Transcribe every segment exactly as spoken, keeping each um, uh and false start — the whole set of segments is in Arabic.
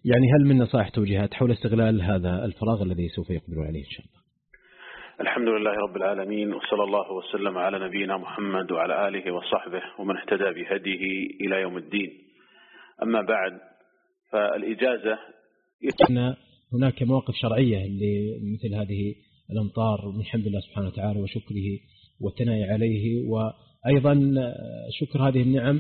يعني هل من نصائح توجيهات حول استغلال هذا الفراغ الذي سوف يقبلون عليه إن شاء الله؟ الحمد لله رب العالمين، وصلى الله وسلم على نبينا محمد وعلى آله وصحبه ومن اهتدى بهديه إلى يوم الدين. أما بعد، فالإجازة أن هناك مواقف شرعية لمثل هذه الأمطار من حمد الله سبحانه وتعالى وشكره والثناء عليه، وأيضا شكر هذه النعم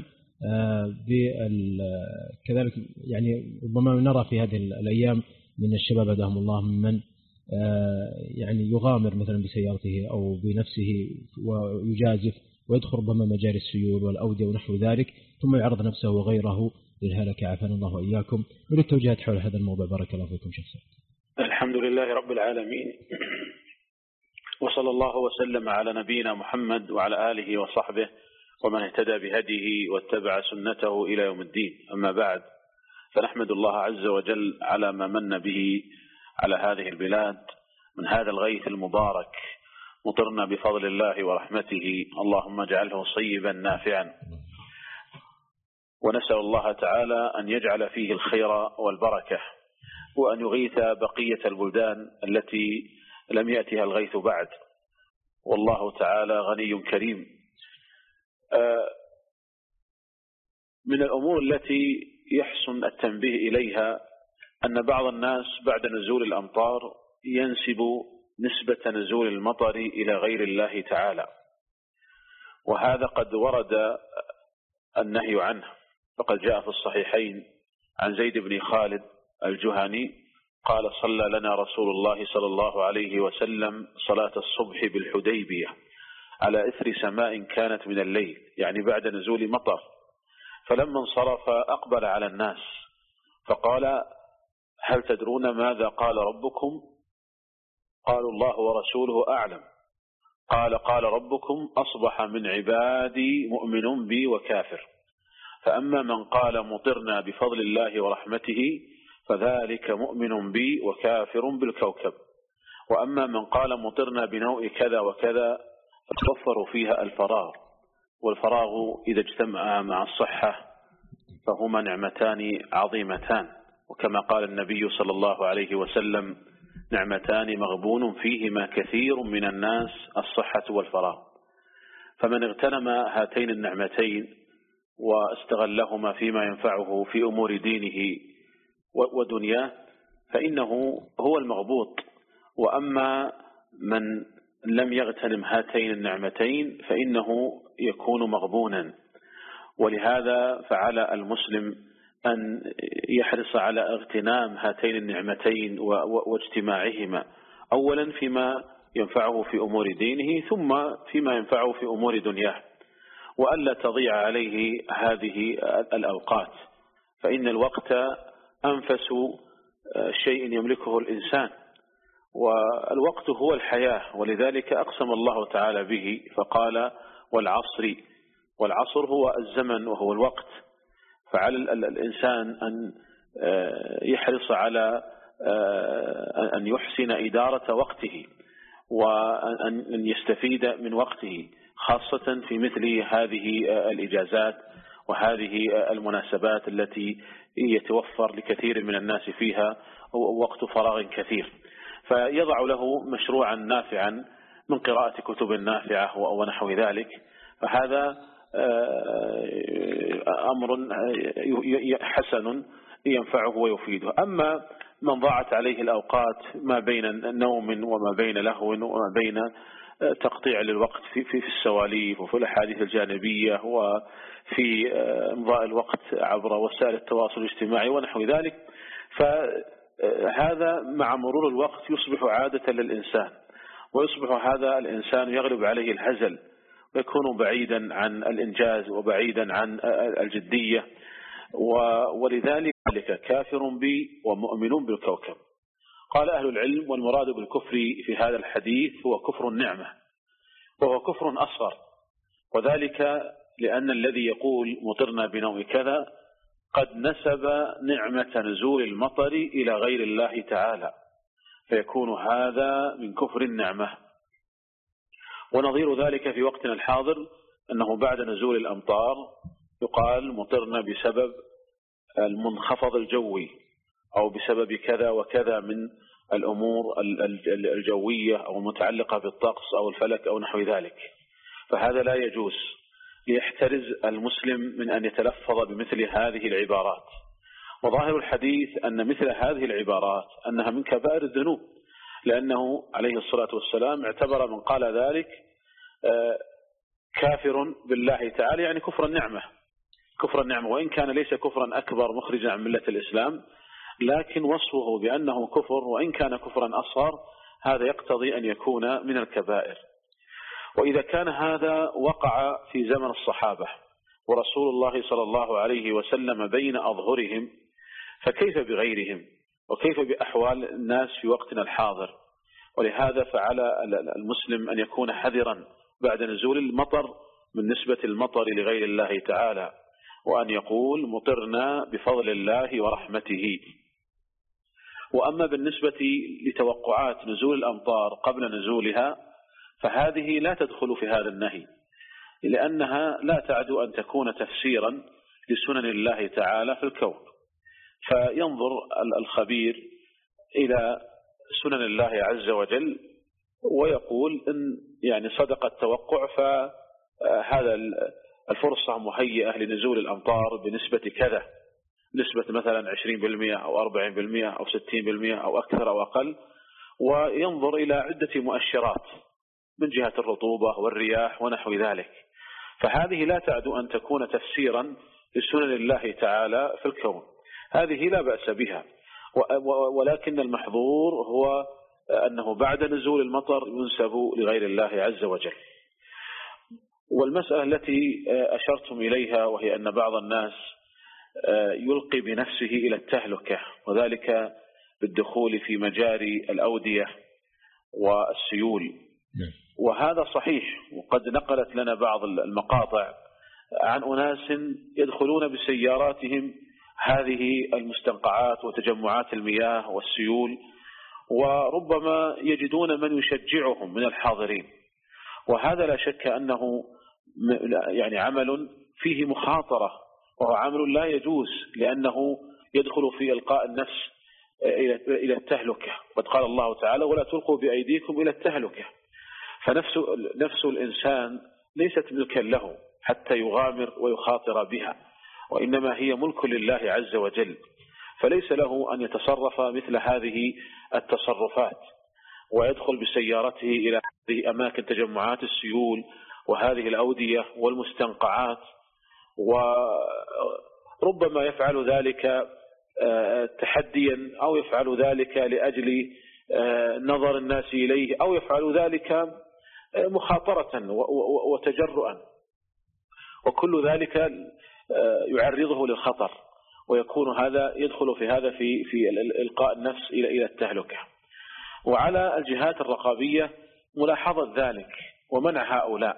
كذلك. يعني ربما نرى في هذه الأيام من الشباب هداهم الله ممن يعني يغامر مثلا بسيارته أو بنفسه ويجازف ويدخل ربما مجاري السيول والأودية ونحو ذلك، ثم يعرض نفسه وغيره للهلكة عافانا الله وإياكم. نريد التوجيهات حول هذا الموضوع، بارك الله فيكم شيخ سعد. الحمد لله رب العالمين، وصلى الله وسلم على نبينا محمد وعلى آله وصحبه ومن اهتدى بهديه واتبع سنته إلى يوم الدين. أما بعد، فنحمد الله عز وجل على ما من به على هذه البلاد من هذا الغيث المبارك، مطرنا بفضل الله ورحمته، اللهم اجعله صيبا نافعا، ونسأل الله تعالى أن يجعل فيه الخير والبركة، وأن يغيث بقية البلدان التي لم يأتها الغيث بعد، والله تعالى غني كريم. من الأمور التي يحسن التنبيه إليها أن بعض الناس بعد نزول الأمطار ينسب نسبة نزول المطر إلى غير الله تعالى، وهذا قد ورد النهي عنه، فقد جاء في الصحيحين عن زيد بن خالد الجهني قال: صلى لنا رسول الله صلى الله عليه وسلم صلاة الصبح بالحديبية على إثر سماء كانت من الليل، يعني بعد نزول مطر، فلما انصرف أقبل على الناس فقال: هل تدرون ماذا قال ربكم؟ قالوا: الله ورسوله أعلم. قال: قال ربكم: أصبح من عبادي مؤمن بي وكافر، فأما من قال مطرنا بفضل الله ورحمته فذلك مؤمن بي وكافر بالكوكب، وأما من قال مطرنا بنوء كذا وكذا فتوفر فيها الفراغ، والفراغ إذا اجتمع مع الصحة فهما نعمتان عظيمتان، وكما قال النبي صلى الله عليه وسلم: نعمتان مغبون فيهما كثير من الناس، الصحة والفراغ. فمن اغتنم هاتين النعمتين واستغلهما فيما ينفعه في أمور دينه ودنياه فإنه هو المغبوط، وأما من لم يغتنم هاتين النعمتين فإنه يكون مغبونا. ولهذا فعلى المسلم أن يحرص على اغتنام هاتين النعمتين واجتماعهما، أولا فيما ينفعه في أمور دينه، ثم فيما ينفعه في أمور دنياه، وألا تضيع عليه هذه الأوقات، فإن الوقت أنفس شيء يملكه الإنسان، والوقت هو الحياة، ولذلك أقسم الله تعالى به فقال: والعصر. والعصر هو الزمن وهو الوقت، فعلى الإنسان أن يحرص على أن يحسن إدارة وقته وأن يستفيد من وقته، خاصة في مثل هذه الإجازات وهذه المناسبات التي يتوفر لكثير من الناس فيها وقت فراغ كثير، فيضع له مشروعا نافعا من قراءة كتب نافعة ونحو ذلك، فهذا أمر حسن ينفعه ويفيده. أما من ضاعت عليه الأوقات ما بين نوم وما بين لهو وما بين تقطيع للوقت في في السواليف وفي الأحاديث الجانبية وفي إمضاء الوقت عبر وسائل التواصل الاجتماعي ونحو ذلك، فهذا مع مرور الوقت يصبح عادة للإنسان، ويصبح هذا الإنسان يغلب عليه الهزل ويكون بعيدا عن الإنجاز وبعيدا عن الجدية، ولذلك كافر بي ومؤمن بالكوكب. قال أهل العلم: والمراد بالكفر في هذا الحديث هو كفر النعمة، وهو كفر أصغر، وذلك لأن الذي يقول مطرنا بنوء كذا قد نسب نعمة نزول المطر إلى غير الله تعالى، فيكون هذا من كفر النعمة. ونظير ذلك في وقتنا الحاضر أنه بعد نزول الأمطار يقال مطرنا بسبب المنخفض الجوي أو بسبب كذا وكذا من الأمور الجوية أو المتعلقة بالطقس أو الفلك أو نحو ذلك، فهذا لا يجوز. ليحترز المسلم من أن يتلفظ بمثل هذه العبارات. وظاهر الحديث أن مثل هذه العبارات أنها من كبائر الذنوب، لأنه عليه الصلاة والسلام اعتبر من قال ذلك كافر بالله تعالى، يعني كفر النعمة، كفر النعمة، وإن كان ليس كفرا أكبر مخرجا عن ملة الإسلام، لكن وصفه بأنه كفر وإن كان كفرا أصغر هذا يقتضي أن يكون من الكبائر. وإذا كان هذا وقع في زمن الصحابة ورسول الله صلى الله عليه وسلم بين أظهرهم، فكيف بغيرهم وكيف بأحوال الناس في وقتنا الحاضر؟ ولهذا فعلى المسلم أن يكون حذرا بعد نزول المطر من نسبة المطر لغير الله تعالى، وأن يقول مطرنا بفضل الله ورحمته. وأما بالنسبة لتوقعات نزول الأمطار قبل نزولها فهذه لا تدخل في هذا النهي، لأنها لا تعدو أن تكون تفسيرا لسنن الله تعالى في الكون. فينظر الخبير إلى سنن الله عز وجل ويقول إن يعني صدق التوقع فهذا الفرصة مهيئة لنزول الأمطار بنسبة كذا، نسبة مثلا عشرين بالمئة أو أربعين بالمئة أو ستين بالمئة أو أكثر أو أقل، وينظر إلى عدة مؤشرات من جهة الرطوبة والرياح ونحو ذلك. فهذه لا تعدو أن تكون تفسيرا لسنن الله تعالى في الكون، هذه لا بأس بها. ولكن المحظور هو أنه بعد نزول المطر ينسب لغير الله عز وجل. والمسألة التي أشرتم إليها وهي أن بعض الناس يلقي بنفسه إلى التهلكة، وذلك بالدخول في مجاري الأودية والسيول، وهذا صحيح. وقد نقلت لنا بعض المقاطع عن أناس يدخلون بسياراتهم هذه المستنقعات وتجمعات المياه والسيول، وربما يجدون من يشجعهم من الحاضرين، وهذا لا شك أنه يعني عمل فيه مخاطرة، وهو عمل لا يجوز، لأنه يدخل في إلقاء النفس إلى التهلكة. قد قال الله تعالى ولا تلقوا بأيديكم إلى التهلكة. فنفس نفس الإنسان ليست ملكا له حتى يغامر ويخاطر بها، وإنما هي ملك لله عز وجل، فليس له أن يتصرف مثل هذه التصرفات ويدخل بسيارته إلى هذه أماكن تجمعات السيول وهذه الأودية والمستنقعات، وربما يفعل ذلك تحديا أو يفعل ذلك لأجل نظر الناس إليه أو يفعل ذلك مخاطرة وتجرؤا، وكل ذلك يعرضه للخطر، ويكون هذا يدخل في هذا في في إلقاء النفس إلى إلى التهلكة. وعلى الجهات الرقابية ملاحظة ذلك ومنع هؤلاء.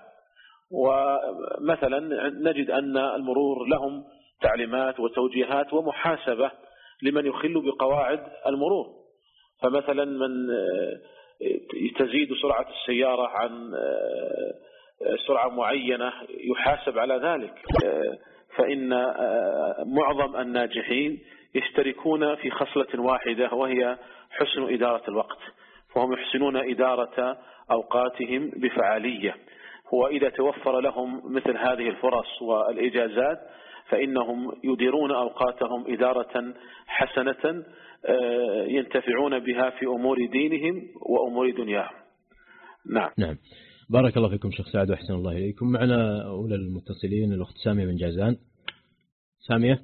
ومثلا نجد أن المرور لهم تعليمات وتوجيهات ومحاسبة لمن يخل بقواعد المرور، فمثلا من تزيد سرعة السيارة عن سرعة معينة يحاسب على ذلك، فإن معظم الناجحين يشتركون في خصلة واحدة وهي حسن إدارة الوقت، فهم يحسنون إدارة أوقاتهم بفعالية. وإذا توفر لهم مثل هذه الفرص والإجازات فإنهم يديرون أوقاتهم إدارة حسنة ينتفعون بها في أمور دينهم وأمور دنياهم. نعم. نعم. بارك الله فيكم شيخ سعد وأحسن الله إليكم. معنا أولى المتصلين الأخت سامية من جازان. سامية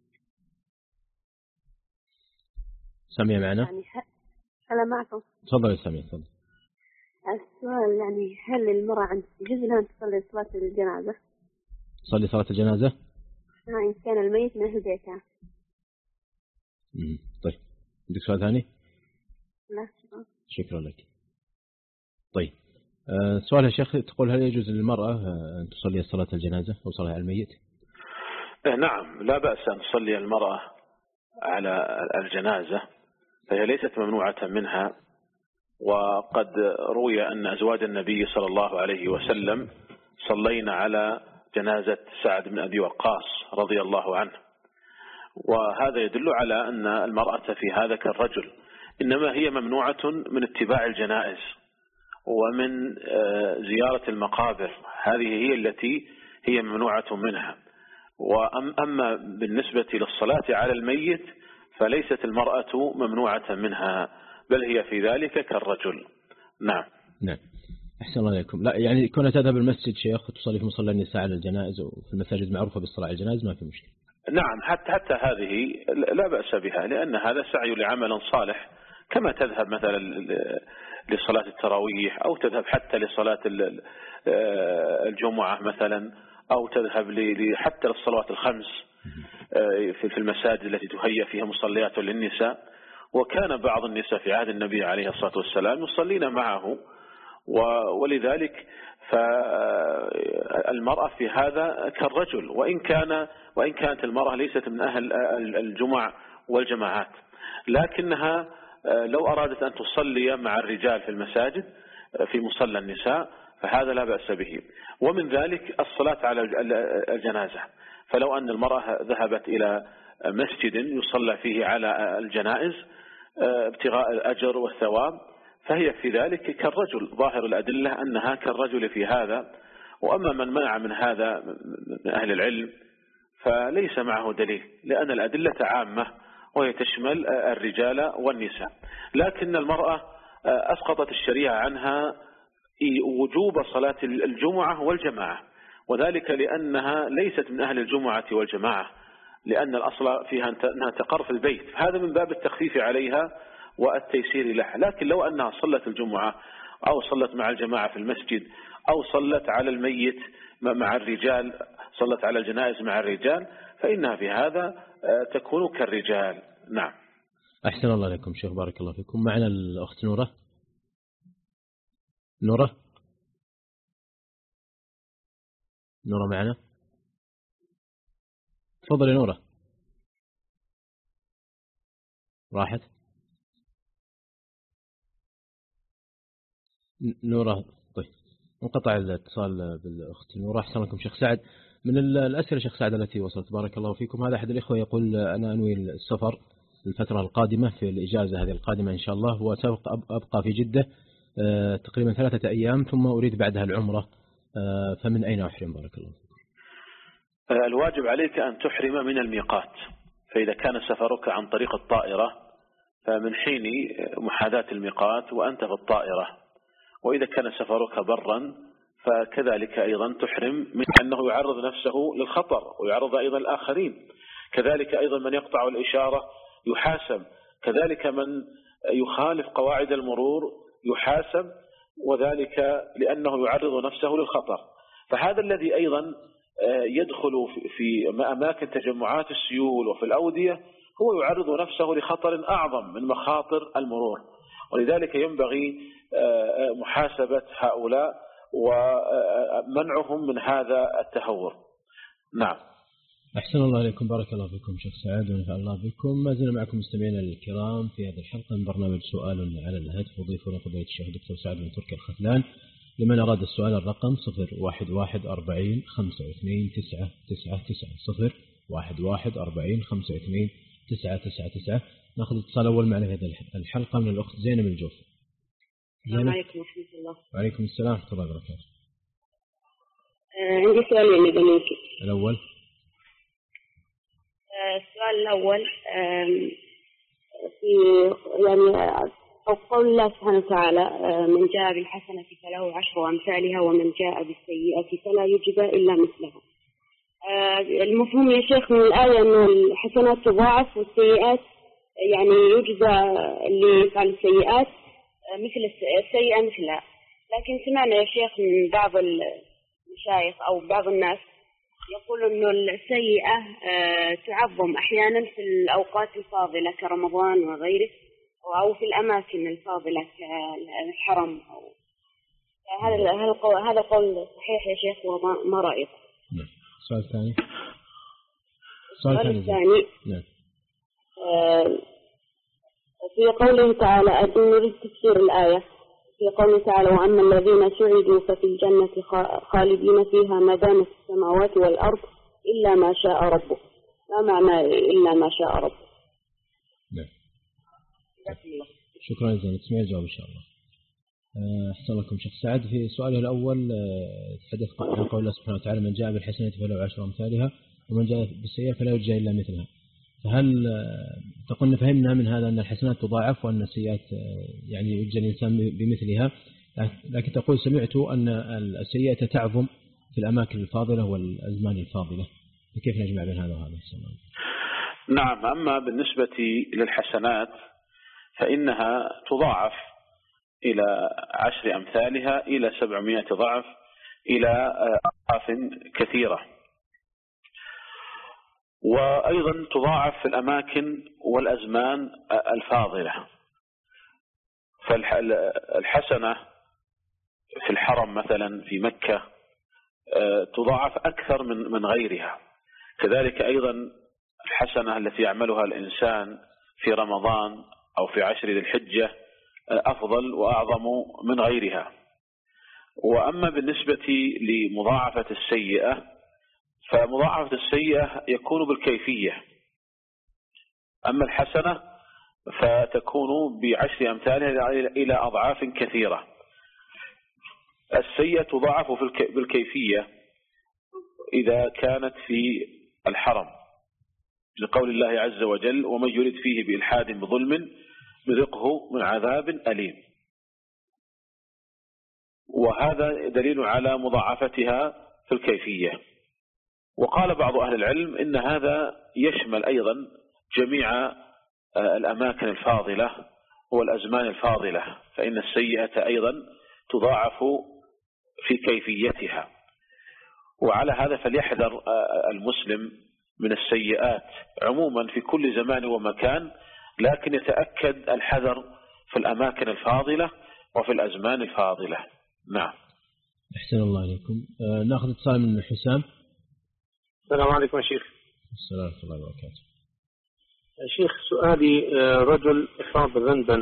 سامية معنا؟ يعني أنا معكم. تفضل يا سامية. تفضل. السؤال يعني هل المرأة عند يجوز لها تصلي صلاة الجنازة؟ تصلي صلاة الجنازة؟ نعم إن كان الميت من أهل بيتها. امم طيب عندك سؤال ثاني؟ لا شكرا. شكرا لك. طيب أه سؤال يا شيخ، تقول هل يجوز للمرأة أن تصلي صلاة الجنازة أو صلاة على الميت؟ نعم لا بأس أن تصلي المرأة على الجنازة، فهي ليست ممنوعة منها. وقد روي أن أزواج النبي صلى الله عليه وسلم صلينا على جنازة سعد بن أبي وقاص رضي الله عنه، وهذا يدل على أن المرأة في هذا كالرجل، إنما هي ممنوعة من اتباع الجنائز ومن زيارة المقابر، هذه هي التي هي ممنوعة منها. وأما بالنسبة للصلاة على الميت فليست المرأة ممنوعة منها، بل هي في ذلك كالرجل. نعم. نعم. أحسن الله عليكم. لا يعني كونها تذهب المسجد شيخ وتصلي في مصلى النساء على الجنائز وفي المساجد معروفة بالصلاة على الجنائز ما في مشكلة. نعم، حتى حتى هذه لا بأس بها، لأن هذا سعي لعمل صالح، كما تذهب مثلا لصلاة التراويح أو تذهب حتى لصلاة الجمعة مثلا، أو تذهب حتى للصلوات الخمس في المساجد التي تهيأ فيها مصليات للنساء. وكان بعض النساء في عهد النبي عليه الصلاة والسلام يصلين معه، ولذلك فالمرأة في هذا كالرجل، وإن كان وإن كانت المرأة ليست من أهل الجمع والجماعات، لكنها لو أرادت أن تصلي مع الرجال في المساجد في مصلى النساء فهذا لا بأس به. ومن ذلك الصلاة على الجنازة، فلو أن المرأة ذهبت إلى مسجد يصلى فيه على الجنائز ابتغاء الأجر والثواب فهي في ذلك كالرجل، ظاهر الأدلة أنها كالرجل في هذا. وأما من منع من هذا من أهل العلم فليس معه دليل، لأن الأدلة عامة وهي تشمل الرجال والنساء، لكن المرأة أسقطت الشريعة عنها وجوب صلاة الجمعة والجماعة، وذلك لأنها ليست من أهل الجمعة والجماعة، لأن الأصل فيها أنها تقر في البيت، هذا من باب التخفيف عليها والتيسير لها. لكن لو أنها صلت الجمعة أو صلت مع الجماعة في المسجد أو صلت على الميت مع الرجال، صلت على الجنائز مع الرجال، فإنها في هذا تكون كالرجال. نعم. أحسن الله عليكم شيخ، بارك الله فيكم. معنا الأخت نورة. نورة نورة معنا، تفضلي نورة. راحت نورة. طيب انقطع الاتصال بالأخت نورة. أحسن لكم شيخ سعد. من الأسئلة شيخ سعد التي وصلت بارك الله فيكم، هذا أحد الإخوة يقول أنا أنوي السفر الفترة القادمة في الإجازة هذه القادمة إن شاء الله، وسأبقى أبقى في جدة تقريبا ثلاثة أيام ثم أريد بعدها العمرة، فمن أين أحرم بارك الله فيكم؟ الواجب عليك أن تحرم من الميقات، فإذا كان سفرك عن طريق الطائرة فمن حين محاذاة الميقات وأنت في الطائرة، وإذا كان سفرك برا فكذلك أيضا تحرم من أنه يعرض نفسه للخطر ويعرض أيضا الآخرين. كذلك أيضا من يقطع الإشارة يحاسب، كذلك من يخالف قواعد المرور يحاسب، وذلك لأنه يعرض نفسه للخطر. فهذا الذي أيضا يدخل في أماكن تجمعات السيول وفي الأودية هو يعرض نفسه لخطر أعظم من مخاطر المرور، ولذلك ينبغي محاسبة هؤلاء ومنعهم من هذا التهور. نعم. أحسن الله عليكم بارك الله فيكم شيخ سعد ونفع الله بكم. ما زلنا معكم مستمعينا الكرام في هذه الحلقة من برنامج سؤال على الهاتف، وضيفنا فضيلة الشيخ دكتور سعد بن تركي الختلان. لمن أراد السؤال الرقم صفر واحد واحد أربعين خمسة واثنين تسعة تسعة تسعة صفر واحد واحد أربعين خمسة واثنين تسعة تسعة تسعة. نأخذ اتصال أول معنا في هذه الحلقة من الأخت زينب الجوف. السلام عليكم ورحمة الله. وعليكم السلام ورحمة الله وبركاته. عندي سؤالين يا بنيك. الأول السؤال الأول في يعني قول الله سبحانه وتعالى من جاء بالحسنة فله عشر أمثالها ومن جاء بالسيئة فلا يجزى إلا مثلها. المفهوم يا شيخ من الآية أن الحسنات تضاعف والسيئات يعني يجزى اللي يفعل السيئات مثل السيئة مثلها، لكن سمعنا يا شيخ من بعض المشايخ أو بعض الناس يقول أنه السيئة تعظم أحيانا في الأوقات الفاضلة كرمضان وغيره، أو في الأماكن الفاضلة كالحرم. أو هذا هذا قول صحيح يا شيخ وما رأيك؟ نعم. السؤال الثاني. السؤال الثاني نعم. في قوله تعالى أدنى تفسير الآية في قوله تعالى وأما الذين سعدوا ففي الجنة خالدين فيها ما دامت السماوات والأرض إلا ما شاء ربك. لا معنى إلا ما شاء رب. نعم. شكرا جزيلا. تسمع الجواب إن شاء الله. أحسن لكم شيخ سعد. في سؤاله الأول تحدث عن قول الله سبحانه وتعالى من جاء بالحسنة فله عشر أمثالها ومن جاء بالسيئة فلا يجزى إلا مثلها. فهل تقولنا فهمنا من هذا أن الحسنات تضاعف وأن السيئات يعني يجزى الإنسان بمثلها، لكن تقول سمعت أن السيئة تعظم في الأماكن الفاضلة والأزمان الفاضلة، فكيف نجمع بين هذا وهذا؟ نعم. أما بالنسبة للحسنات فإنها تضاعف إلى عشر أمثالها إلى سبعمائة ضعف إلى أضعاف كثيرة، وأيضا تضاعف في الأماكن والأزمان الفاضلة. فالحسنة في الحرم مثلا في مكة تضاعف أكثر من من غيرها، كذلك أيضا الحسنة التي يعملها الإنسان في رمضان أو في عشر ذي الحجة أفضل وأعظم من غيرها. وأما بالنسبة لمضاعفة السيئة فمضاعفة السيئة يكون بالكيفية، أما الحسنة فتكون بعشر أمثالها إلى أضعاف كثيرة. السيئة تضاعف بالكيفية إذا كانت في الحرم لقول الله عز وجل ومن يرد فيه بإلحاد بظلم نذقه من عذاب أليم، وهذا دليل على مضاعفتها في الكيفية. وقال بعض أهل العلم إن هذا يشمل أيضا جميع الأماكن الفاضلة والأزمان الفاضلة، فإن السيئة أيضا تضاعف في كيفيتها. وعلى هذا فليحذر المسلم من السيئات عموما في كل زمان ومكان، لكن يتأكد الحذر في الأماكن الفاضلة وفي الأزمان الفاضلة. نعم. أحسن الله عليكم. آه نأخذ اتصال من حسام. السلام عليكم يا شيخ. السلام ورحمة الله وبركاته. يا شيخ سؤالي رجل أصاب ذنبا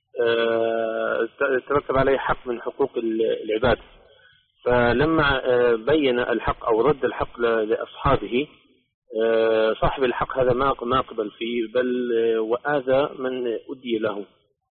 ترتب عليه حق من حقوق العباد، فلما بين الحق أو رد الحق لأصحابه صاحب الحق هذا ما قبل فيه بل وآذى من أدي له،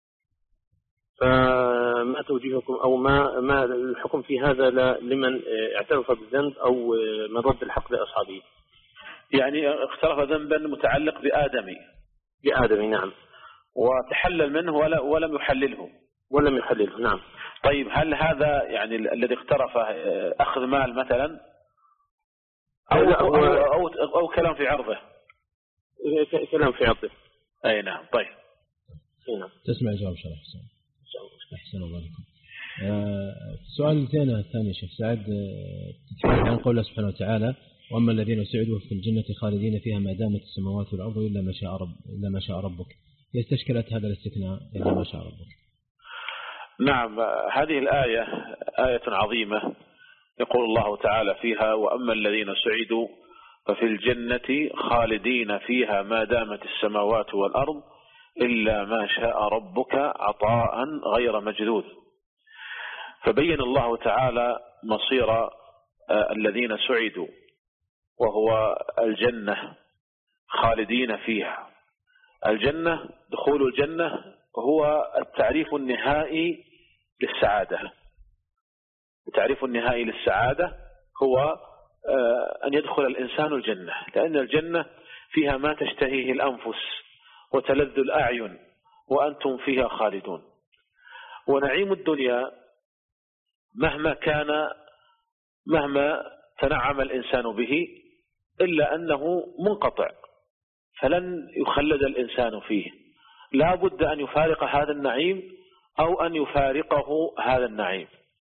فما توجيهكم أو ما ما الحكم في هذا لمن اعترف بالذنب أو من رد الحق لأصحابه؟ يعني اقترف ذنبا متعلق بآدمي بآدمي نعم، وتحلل منه ولا ولم يحلله ولم يحلله نعم. طيب هل هذا يعني الذي اقترفه أخذ مال مثلا أو, أو, أو, أو, أو, أو كلام في عرضه؟ كلام في عرضه. أي نعم. طيب نعم. تسمع الجواب إن شاء الله. حسن. أحسن الله عليكم. السؤال الثاني الثاني شيخ سعد تتحدث عن قول الله سبحانه وتعالى وأما الذين سعدوا في الجنة خالدين فيها ما دامت السماوات والأرض إلا ما شاء رب إلا ما شاء ربك. يستشكلت هذا الاستثناء إلا ما شاء ربك. نعم. هذه الآية آية عظيمة يقول الله تعالى فيها وأما الذين سعدوا ففي الجنة خالدين فيها ما دامت السماوات والأرض إلا ما شاء ربك عطاء غير مجذوذ. فبين الله تعالى مصير الذين سعدوا وهو الجنة خالدين فيها. الجنة دخول الجنة هو التعريف النهائي للسعادة. التعريف النهائي للسعادة هو أن يدخل الإنسان الجنة، لأن الجنة فيها ما تشتهيه الأنفس وتلذ الأعين وأنتم فيها خالدون. ونعيم الدنيا مهما كان مهما تنعم الإنسان به إلا أنه منقطع، فلن يخلد الإنسان فيه، لا بد أن يفارق هذا النعيم أو أن يفارقه هذا النعيم.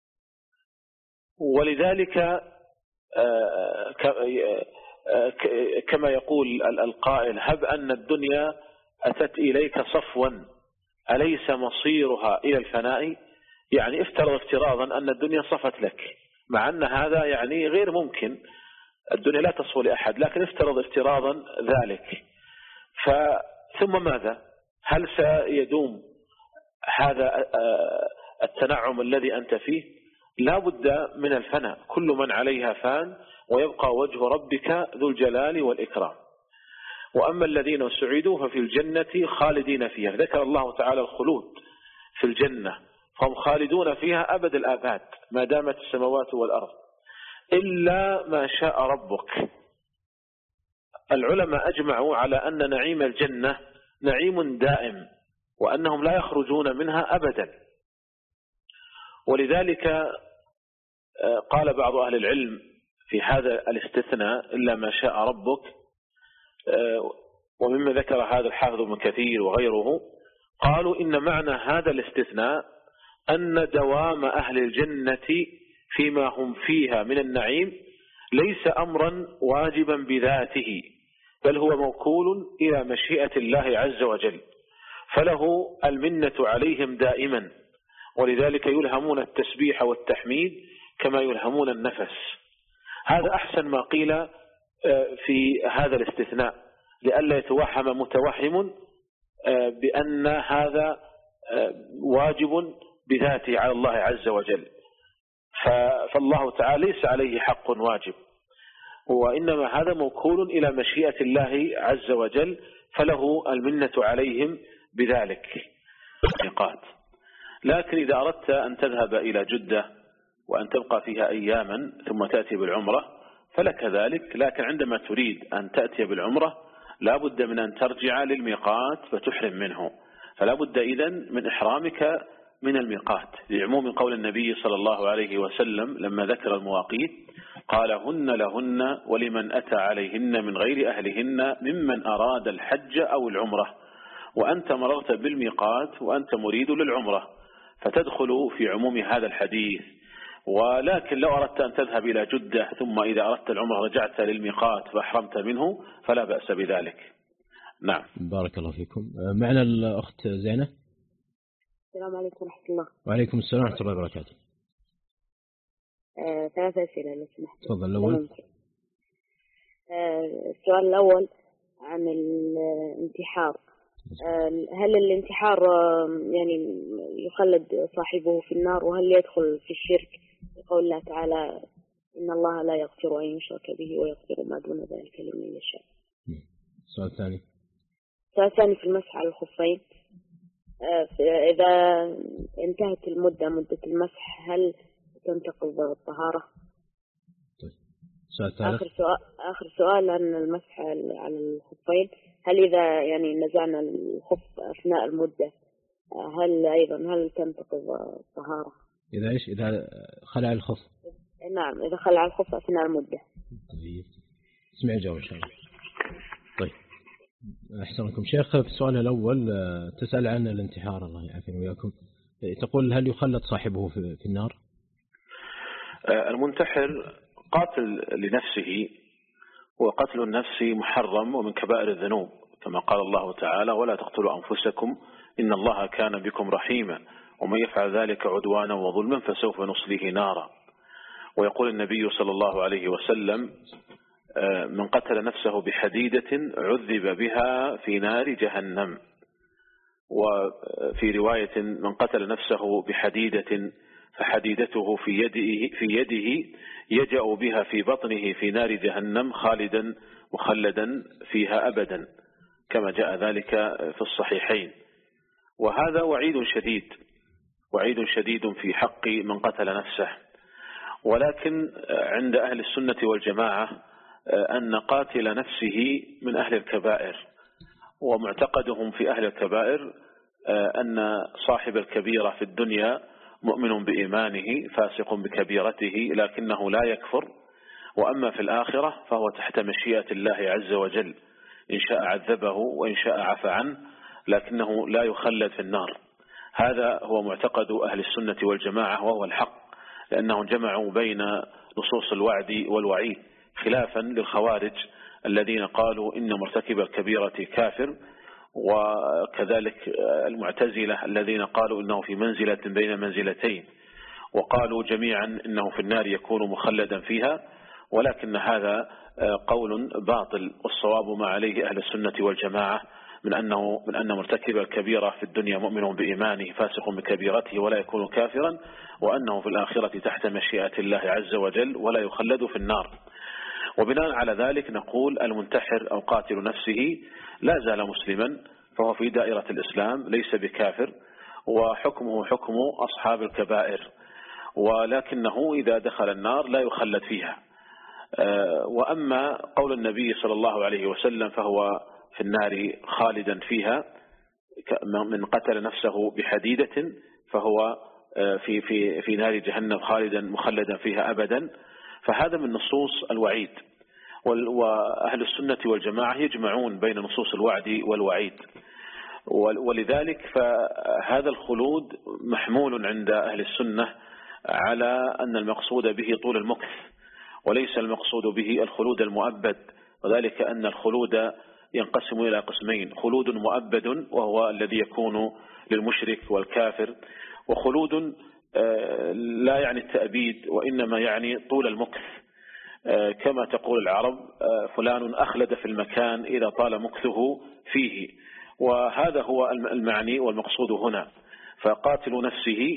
ولذلك كما يقول القائل هب أن الدنيا أتت إليك صفوا أليس مصيرها إلى الفناء. يعني افترض افتراضا أن الدنيا صفت لك، مع أن هذا يعني غير ممكن، الدنيا لا تصفو لأحد، لكن افترض افتراضا ذلك. ثم ماذا؟ هل سيدوم هذا التنعم الذي أنت فيه؟ لا بد من الفناء، كل من عليها فان ويبقى وجه ربك ذو الجلال والإكرام. وأما الذين سعدوا ففي الجنة خالدين فيها. ذكر الله تعالى الخلود في الجنة، فهم خالدون فيها أبد الآباد ما دامت السماوات والأرض إلا ما شاء ربك. العلماء أجمعوا على أن نعيم الجنة نعيم دائم، وأنهم لا يخرجون منها أبدا. ولذلك قال بعض أهل العلم في هذا الاستثناء إلا ما شاء ربك، ومما ذكر هذا الحافظ ابن كثير وغيره، قالوا إن معنى هذا الاستثناء أن دوام أهل الجنة فيما هم فيها من النعيم ليس أمرا واجبا بذاته، بل هو موكول إلى مشيئة الله عز وجل، فله المنة عليهم دائما، ولذلك يلهمون التسبيح والتحميد كما يلهمون النفس. هذا أحسن ما قيل في هذا الاستثناء، لئلا يتوهم متوهم بأن هذا واجب بذاته على الله عز وجل، فالله تعالى ليس عليه حق واجب، وإنما هذا موكول إلى مشيئة الله عز وجل، فله المنة عليهم بذلك. لكن إذا أردت أن تذهب إلى جدة وأن تبقى فيها أياما ثم تأتي بالعمرة فلك ذلك، لكن عندما تريد أن تأتي بالعمرة لا بد من أن ترجع للميقات فتحرم منه، فلا بد إذن من إحرامك من الميقات، لعموم قول النبي صلى الله عليه وسلم لما ذكر المواقيت قال هن لهن ولمن أتى عليهن من غير أهلهن ممن أراد الحج أو العمرة، وأنت مررت بالميقات وأنت مريد للعمرة فتدخل في عموم هذا الحديث. ولكن لو أردت أن تذهب إلى جدة ثم إذا أردت العمرة رجعت للميقات فأحرمت منه فلا بأس بذلك. نعم. بارك الله فيكم. معنا الأخت زينة. السلام عليكم ورحمة الله. وعليكم السلام ورحمة الله وبركاته. آه، ثلاث أسئلة لو سمحت. تفضل. الأول. آه، السؤال الأول عن الانتحار. آه، هل الانتحار يعني يخلد صاحبه في النار، وهل يدخل في الشرك بقول الله تعالى إن الله لا يغفر أن يشرك به ويغفر ما دون ذلك لمن يشاء؟ السؤال الثاني. السؤال الثاني في المسح على الخفين، إذا انتهت المدة مدة المسح هل تنتقض الطهارة؟ السؤال الثالث. آخر سؤال آخر سؤال عن المسح على الخفين، هل إذا يعني نزعنا الخف أثناء المدة هل أيضا هل تنتقض الطهارة؟ إذا إيش؟ إذا خلع الخف. نعم، إذا خلع الخف أثناء المدة. طيب. اسمع الجواب إن شاء الله. طيب. أحسنكم شيخ. في السؤال الأول تسأل عن الانتحار، الله يعافينا وياكم، تقول هل يخلد صاحبه في النار؟ المنتحر قاتل لنفسه، وقتل النفس محرم ومن كبائر الذنوب، كما قال الله تعالى ولا تقتلوا أنفسكم إن الله كان بكم رحيما ومن يفعل ذلك عدوانا وظلما فسوف نصليه نارا. ويقول النبي صلى الله عليه وسلم من قتل نفسه بحديدة عذب بها في نار جهنم. وفي رواية من قتل نفسه بحديدة فحديدته في يده, في يده يجأ بها في بطنه في نار جهنم خالدا مخلدا فيها أبدا، كما جاء ذلك في الصحيحين. وهذا وعيد شديد وعيد شديد في حق من قتل نفسه. ولكن عند أهل السنة والجماعة أن قاتل نفسه من أهل الكبائر، ومعتقدهم في أهل الكبائر أن صاحب الكبيرة في الدنيا مؤمن بإيمانه فاسق بكبيرته لكنه لا يكفر، وأما في الآخرة فهو تحت مشيئة الله عز وجل، إن شاء عذبه وإن شاء عفى عنه، لكنه لا يخلد في النار. هذا هو معتقد أهل السنة والجماعة وهو الحق، لأنهم جمعوا بين نصوص الوعد والوعيد، خلافا للخوارج الذين قالوا إن مرتكب الكبيرة كافر، وكذلك المعتزلة الذين قالوا إنه في منزلة بين منزلتين، وقالوا جميعا إنه في النار يكون مخلدا فيها. ولكن هذا قول باطل، والصواب ما عليه أهل السنة والجماعة من أنه من أن مرتكب الكبيرة في الدنيا مؤمن بإيمانه فاسق بكبيرته ولا يكون كافرا، وأنه في الآخرة تحت مشيئة الله عز وجل ولا يخلد في النار. وبناء على ذلك نقول المنتحر أو قاتل نفسه لا زال مسلما، فهو في دائرة الإسلام ليس بكافر، وحكمه حكم أصحاب الكبائر، ولكنه إذا دخل النار لا يخلد فيها. وأما قول النبي صلى الله عليه وسلم فهو في النار خالدا فيها، من قتل نفسه بحديدة فهو في في في نار جهنم خالدا مخلدا فيها أبدا، فهذا من نصوص الوعيد. وأهل السنة والجماعة يجمعون بين نصوص الوعد والوعيد، ولذلك فهذا الخلود محمول عند أهل السنة على أن المقصود به طول المكث، وليس المقصود به الخلود المؤبد، وذلك أن الخلود ينقسم إلى قسمين: خلود مؤبد وهو الذي يكون للمشرك والكافر، وخلود لا يعني التأبيد وإنما يعني طول المكث، كما تقول العرب فلان أخلد في المكان إذا طال مكثه فيه، وهذا هو المعني والمقصود هنا. فقاتل نفسه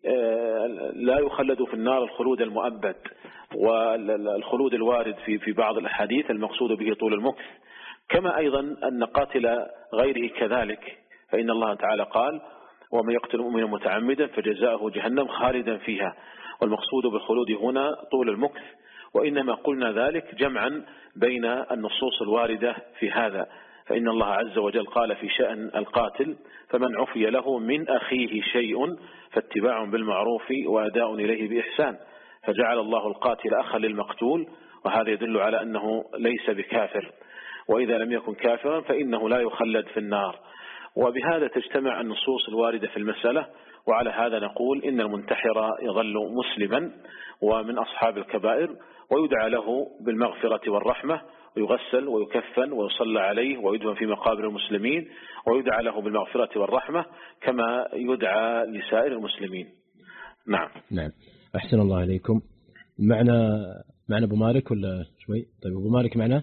لا يخلد في النار الخلود المؤبد، والخلود الوارد في في بعض الأحاديث المقصود به طول المكث، كما أيضا أن قاتل غيره كذلك، فإن الله تعالى قال: ومن يقتل مؤمنا متعمدا فجزاؤه جهنم خالدا فيها، والمقصود بالخلود هنا طول المكث. وإنما قلنا ذلك جمعا بين النصوص الواردة في هذا، فإن الله عز وجل قال في شأن القاتل: فمن عفي له من أخيه شيء فاتباع بالمعروف وأداء إليه بإحسان، فجعل الله القاتل أخا للمقتول، وهذا يدل على أنه ليس بكافر، وإذا لم يكن كافرا فإنه لا يخلد في النار. وبهذا تجتمع النصوص الواردة في المسألة، وعلى هذا نقول إن المنتحر يظل مسلما ومن أصحاب الكبائر، ويدعى له بالمغفرة والرحمة، ويغسل ويكفن ويصلى عليه ويدفن في مقابر المسلمين، ويدعى له بالمغفرة والرحمة كما يدعى لسائر المسلمين. نعم. نعم. أحسن الله عليكم. معنا معنا أبو مالك ولا شوي؟ طيب أبو مالك معنا؟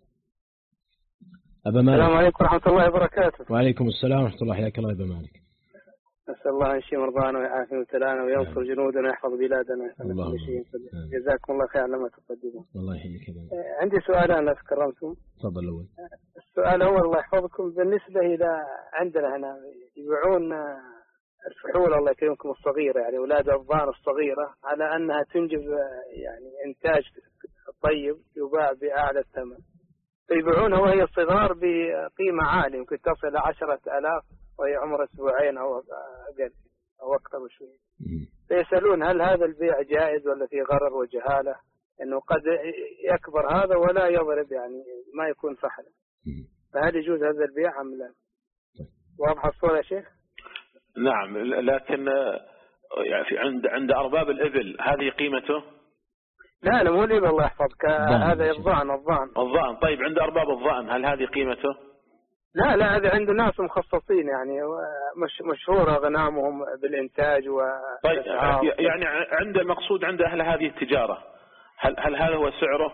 أبا مالك. السلام عليكم ورحمة الله وبركاته. وعليكم السلام ورحمة الله، حياك الله يا أبا مالك. نسأل الله أن يشفي مرضانا ويعافي مبتلانا وينصر جنودنا ويحفظ بلادنا ويحفظ كل شيء. جزاكم الله خير لما تقدمون. الله يحييك. عندي سؤالان لو تكرمتم. تفضل الأول. السؤال الأول الله يحفظكم، بالنسبة إلى عندنا هنا يبيعون الفحول الله يكرمكم الصغيرة، يعني أولاد الضان الصغيرة، على أنها تنجب يعني إنتاج طيب يباع بأعلى الثمن، فيبيعونها وهي صغار بقيمة عالية يمكن تصل إلى عشرة آلاف وهي عمر أسبوعين أو أقل أو أكثر شوي. فيسألون هل هذا البيع جائز ولا في غرر وجهالة، إنه قد يكبر هذا ولا يضرب، يعني ما يكون فحل، فهل يجوز هذا البيع أم لا؟ واضح الصورة يا شيخ؟ نعم، لكن يعني في عند عند أرباب الإبل هذه قيمته؟ لا لا مو الإبل الله يحفظك، هذا الضأن الضأن الضأن. طيب عند أرباب الضأن هل هذه قيمته؟ لا لا هذا عند ناس مخصصين، يعني مش مشهورة غنامهم بالإنتاج و طيب يعني عند المقصود عند أهل هذه التجارة، هل هل هذا هو سعره؟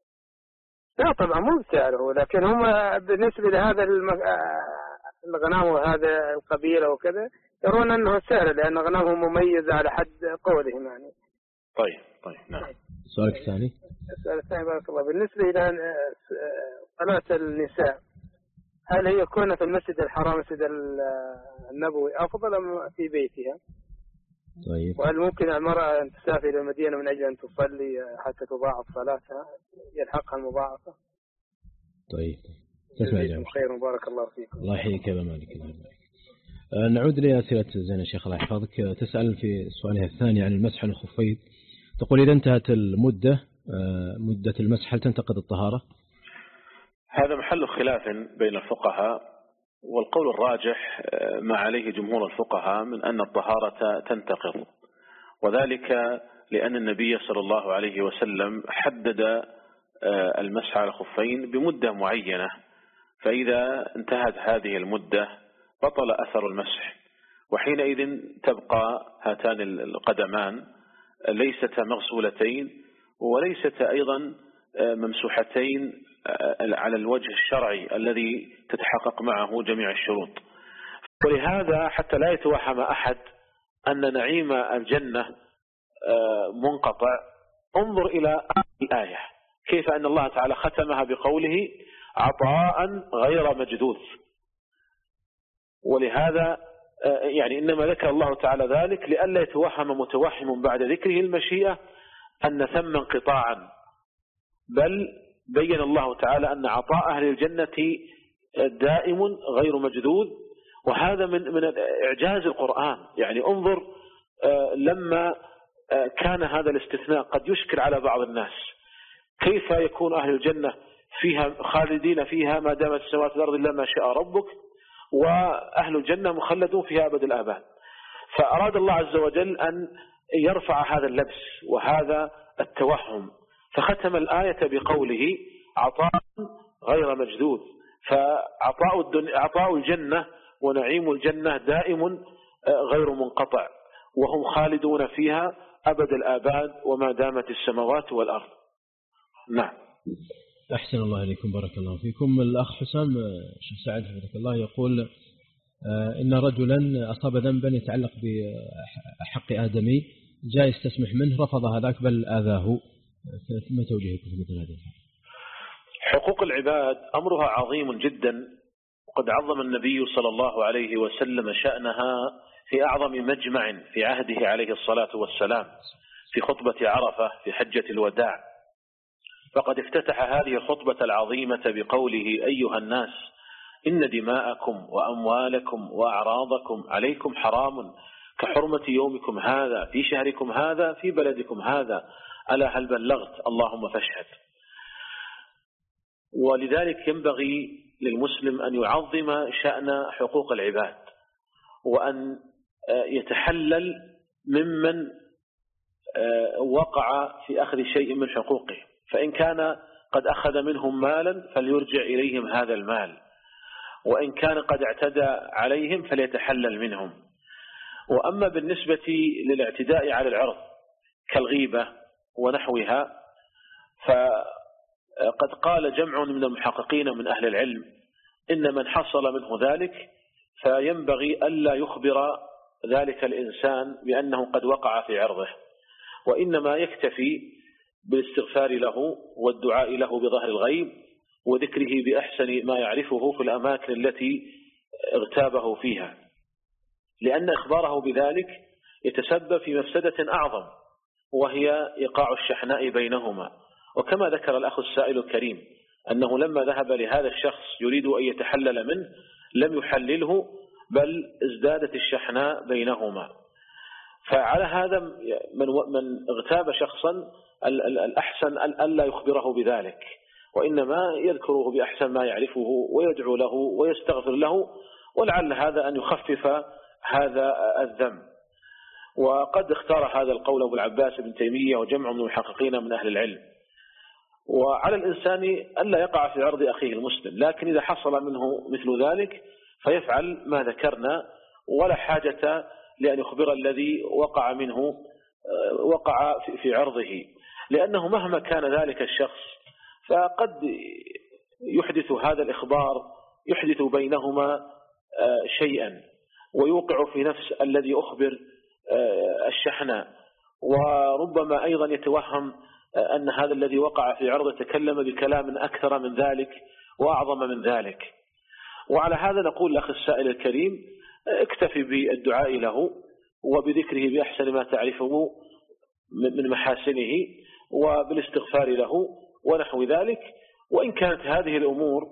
لا طبعا مو سعره، لكن هم بالنسبة لهذا المك... الغنام وهذا القبيلة وكذا يرون أنه سعر، لأن غنامهم مميزة على حد قولهم يعني. طيب طيب نعم. السؤال الثاني. السؤال الثاني بارك الله، بالنسبة إلى صلاة النساء، هل هي كونها في المسجد الحرام المسجد النبوي أفضل أم في بيتها؟ طيب. وهل ممكن المرأة أن تسافر إلى المدينة من أجل أن تصلي حتى تضاعف صلاتها يلحقها المضاعفة؟ طيب. تسمع جميل. خير وبارك الله فيكم. الله يحييك يا أبا مالك. أه نعود لأسئلة زين الشيخ الله يحفظك. تسأل في سؤالها الثاني عن المسح على الخفين، تقول إذا انتهت المدة أه مدة المسح هل تنتقض الطهارة؟ هذا محل خلاف بين الفقهاء، والقول الراجح ما عليه جمهور الفقهاء من أن الطهارة تنتقض، وذلك لأن النبي صلى الله عليه وسلم حدد المسح على الخفين بمدة معينة، فإذا انتهت هذه المدة بطل أثر المسح، وحينئذ تبقى هاتان القدمان ليستا مغسولتين وليستا أيضا ممسوحتين على الوجه الشرعي الذي تتحقق معه جميع الشروط. ولهذا حتى لا يتوهم أحد أن نعيم الجنة منقطع، انظر إلى الآية كيف أن الله تعالى ختمها بقوله عطاء غير مجذوذ. ولهذا يعني إنما ذكر الله تعالى ذلك لئلا يتوهم متوهم بعد ذكره المشيئة أن ثم انقطاعا، بل بين الله تعالى أن عطاء أهل الجنة دائم غير مجذوذ. وهذا من من إعجاز القرآن. يعني انظر لما كان هذا الاستثناء قد يشكل على بعض الناس، كيف يكون أهل الجنة فيها خالدين فيها ما دامت السماوات والأرض إلا ما شاء ربك، وأهل الجنة مخلدون فيها أبد الآباد. فأراد الله عز وجل أن يرفع هذا اللبس وهذا التوهم، فختم الآية بقوله عطاء غير مجذوذ. فعطاء الدنيا عطاء الجنة ونعيم الجنة دائم غير منقطع، وهم خالدون فيها أبد الآباد وما دامت السماوات والأرض. نعم. أحسن الله إليكم، بارك الله فيكم. الأخ حسام شيخ سعد حفظك الله يقول إن رجلا أصاب ذنبا يتعلق بحق آدمي، جاء يستسمح منه رفض هذاك بل آذاه، ما توجيهكم في مثل هذه الحال؟ حقوق العباد أمرها عظيم جدا، وقد عظم النبي صلى الله عليه وسلم شأنها في أعظم مجمع في عهده عليه الصلاة والسلام في خطبة عرفة في حجة الوداع. فقد افتتح هذه الخطبة العظيمة بقوله أيها الناس إن دماءكم وأموالكم وأعراضكم عليكم حرام كحرمة يومكم هذا في شهركم هذا في بلدكم هذا، ألا هل بلغت؟ اللهم فاشهد. ولذلك ينبغي للمسلم أن يعظم شأن حقوق العباد، وأن يتحلل ممن وقع في أخذ شيء من حقوقه، فإن كان قد أخذ منهم مالا فليرجع إليهم هذا المال، وإن كان قد اعتدى عليهم فليتحلل منهم. وأما بالنسبة للاعتداء على العرض كالغيبة ونحوها، فقد قال جمع من المحققين من أهل العلم إن من حصل منه ذلك فينبغي ألا يخبر ذلك الإنسان بأنه قد وقع في عرضه، وإنما يكتفي بالاستغفار له والدعاء له بظهر الغيب وذكره بأحسن ما يعرفه في الأماكن التي اغتابه فيها، لأن إخباره بذلك يتسبب في مفسدة أعظم وهي إيقاع الشحناء بينهما. وكما ذكر الأخ السائل الكريم أنه لما ذهب لهذا الشخص يريد أن يتحلل منه لم يحلله بل ازدادت الشحناء بينهما. فعلى هذا من من اغتاب شخصا الأحسن ألا يخبره بذلك، وإنما يذكره بأحسن ما يعرفه ويدعو له ويستغفر له، ولعل هذا أن يخفف هذا الذنب. وقد اختار هذا القول أبو العباس بن تيمية وجمع من المحققين من أهل العلم. وعلى الإنسان ألا يقع في عرض أخيه المسلم، لكن إذا حصل منه مثل ذلك فيفعل ما ذكرنا، ولا حاجة لأن يخبر الذي وقع منه وقع في عرضه، لأنه مهما كان ذلك الشخص فقد يحدث هذا الإخبار يحدث بينهما شيئا ويوقع في نفس الذي أخبر الشحناء، وربما أيضا يتوهم أن هذا الذي وقع في عرضه تكلم بكلام أكثر من ذلك وأعظم من ذلك. وعلى هذا نقول لأخي السائل الكريم اكتفي بالدعاء له وبذكره بأحسن ما تعرفه من محاسنه وبالاستغفار له ونحو ذلك. وإن كانت هذه الأمور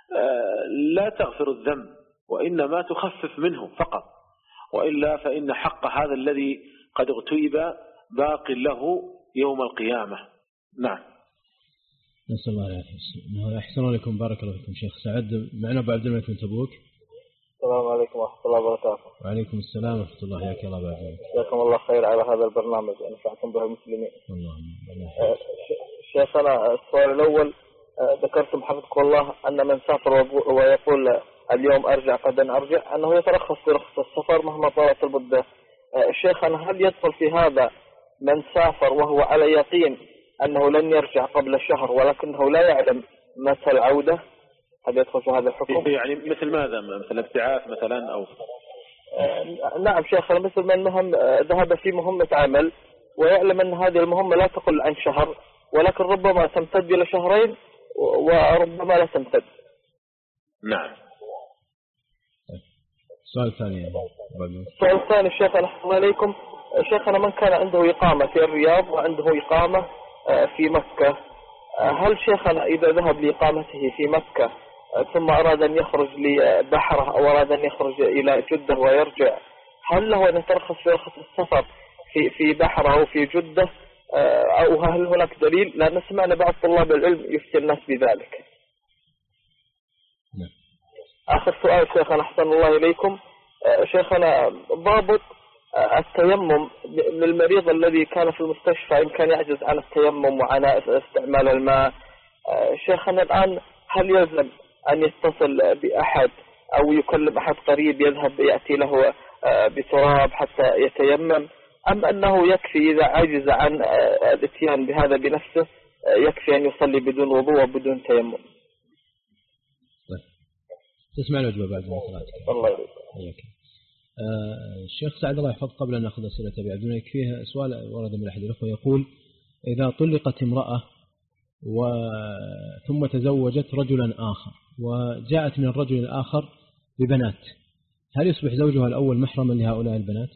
لا تغفر الذنب وإنما تخفف منه فقط، وإلا فإن حق هذا الذي قد اغتيب باق له يوم القيامة. نعم. نسأل الله العافية. أحسن عليكم، بارك الله فيكم شيخ سعد. معنا أبو عبد الملك من تبوك. السلام عليكم ورحمة الله وبركاته. وعليكم السلام ورحمة الله، حياك الله بعد. جزاكم الله خير على هذا البرنامج ونفعكم به المسلمين. اللهم آه شيخنا، السؤال الأول، آه ذكرتم حفظكم الله أن من سافر ويقول اليوم أرجع غدا أرجع أنه يترخص في رخصة السفر مهما طالت المدة. آه شيخنا، هل يدخل في هذا من سافر وهو على يقين أنه لن يرجع قبل الشهر ولكنه لا يعلم متى العودة؟ هل يدخل في هذا الحكم؟ يعني مثل ماذا؟ مثل ابتعاث مثلا أو آه نعم شيخنا، مثل من مهم ذهب في مهمة عمل ويعلم أن هذه المهمة لا تقل عن شهر، ولكن ربما تمتد إلى شهرين وربما لا تمتد. نعم. السؤال الثاني. السؤال الثاني شيخنا أحسن الله إليكم، شيخنا من كان عنده إقامة في الرياض وعنده إقامة في مكة، هل شيخنا إذا ذهب لإقامته في مكة ثم أراد أن يخرج لبحره أو أراد أن يخرج إلى جدة ويرجع، هل له أن يترخص في رخص السفر في في بحره أو في جدة، أو هل هناك دليل؟ لأن سمعنا بعض طلاب العلم يفتي الناس بذلك. آخر سؤال شيخنا أحسن الله إليكم، شيخنا ضابط التيمم للمريض الذي كان في المستشفى إن كان يعجز عن التيمم وعن استعمال الماء، شيخنا الآن هل يلزم أن يتصل بأحد أو يكلم أحد قريب يذهب يأتي له بتراب حتى يتيمم، أم أنه يكفي إذا عجز عن الاتيان بهذا بنفسه يكفي أن يصلي بدون وضوء وبدون تيمم؟ طيب تسمع الوجبة بعد ما صلاتك. الله يرضى عليك. آه الشيخ سعد الله يحفظ، قبل أن نأخذ أسئلة أبي عبد الملك فيها سؤال ورد من أحد الأخوة يقول: إذا طلقت امرأة و... ثم تزوجت رجلا آخر وجاءت من الرجل الآخر ببنات، هل يصبح زوجها الأول محرما لهؤلاء البنات؟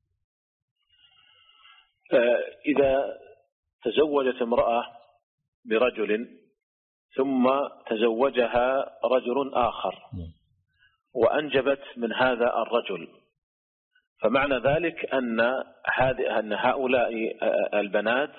إذا تزوجت امرأة برجل ثم تزوجها رجل آخر وأنجبت من هذا الرجل، فمعنى ذلك أن أن هؤلاء البنات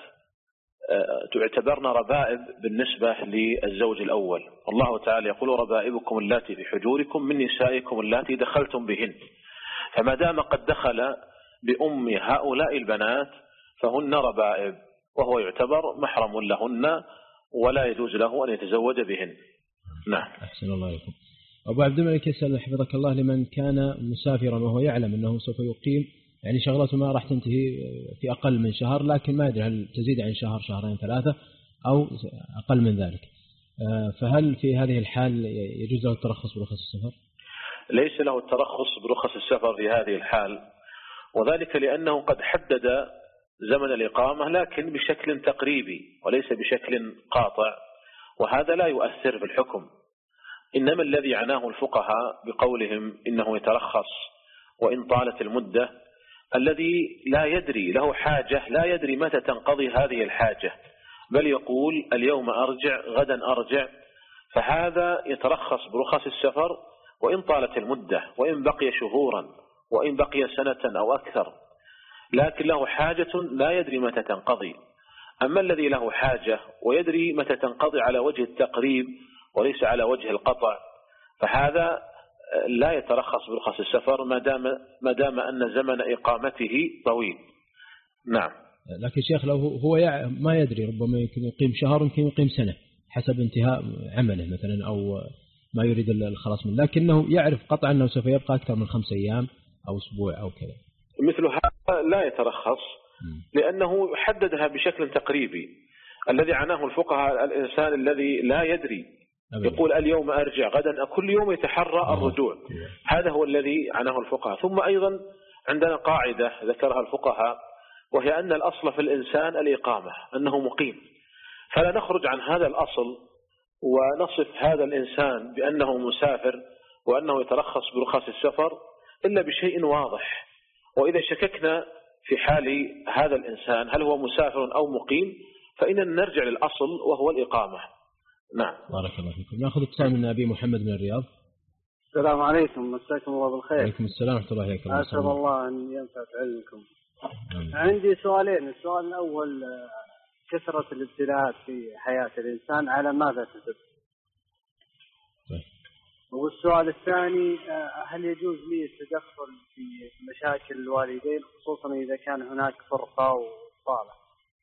تعتبرن ربائب بالنسبة للزوج الأول. الله تعالى يقول: ربائبكم اللاتي في حجوركم من نسائكم اللاتي دخلتم بهن، فما دام قد دخل بأم هؤلاء البنات فهن ربائب، وهو يعتبر محرم لهن ولا يجوز له أن يتزوج بهن. نعم. أحسن الله عليكم. أبو عبد الملك يسأل حفظك الله: لمن كان مسافرا وهو يعلم أنه سوف يقيم، يعني شغلته ما راح تنتهي في أقل من شهر، لكن ما يدري هل تزيد عن شهر شهرين ثلاثة أو أقل من ذلك، فهل في هذه الحال يجوز له الترخص برخص السفر؟ ليس له الترخص برخص السفر في هذه الحال، وذلك لأنه قد حدد زمن الإقامة لكن بشكل تقريبي وليس بشكل قاطع، وهذا لا يؤثر في الحكم. إنما الذي عناه الفقهاء بقولهم إنه يترخص وإن طالت المدة الذي لا يدري، له حاجة لا يدري متى تنقضي هذه الحاجة، بل يقول اليوم أرجع غدا أرجع، فهذا يترخص برخص السفر وإن طالت المدة، وإن بقي شهورا وإن بقي سنة أو أكثر، لكن له حاجة لا يدري متى تنقضي. أما الذي له حاجة ويدري متى تنقضي على وجه التقريب وليس على وجه القطع، فهذا لا يترخص برخص السفر ما دام ما دام أن زمن إقامته طويل. نعم. لكن شيخ لو هو ما يدري، ربما يمكن يقيم شهر يمكن يقيم سنة حسب انتهاء عمله مثلا أو ما يريد الخلاص منه، لكنه يعرف قطعا أنه سوف يبقى أكثر من خمس أيام أو أسبوع أو كذا، مثل هذا لا يترخص لأنه حددها بشكل تقريبي. الذي عناه الفقهاء الإنسان الذي لا يدري، يقول اليوم أرجع غدا، كل يوم يتحرى الرجوع، هذا هو الذي عناه الفقهاء. ثم أيضا عندنا قاعدة ذكرها الفقهاء، وهي أن الأصل في الإنسان الإقامة، أنه مقيم، فلا نخرج عن هذا الأصل ونصف هذا الإنسان بأنه مسافر وأنه يترخص برخص السفر إلا بشيء واضح. وإذا شككنا في حال هذا الإنسان هل هو مسافر أو مقيم فإننا نرجع للأصل وهو الإقامة. نعم. بارك الله فيكم. نأخذ اتصال من أبي محمد من الرياض. السلام عليكم، مساكم الله بالخير. وعليكم السلام ورحمة الله وبركاته. أسأل الله أن ينفع بعلمكم. عندي سؤالين، السؤال الأول كثرة الابتلاءات في حياة الإنسان على ماذا تدل؟ والسؤال الثاني، هل يجوز لي التدخل في مشاكل الوالدين خصوصا إذا كان هناك فرقة وصالح؟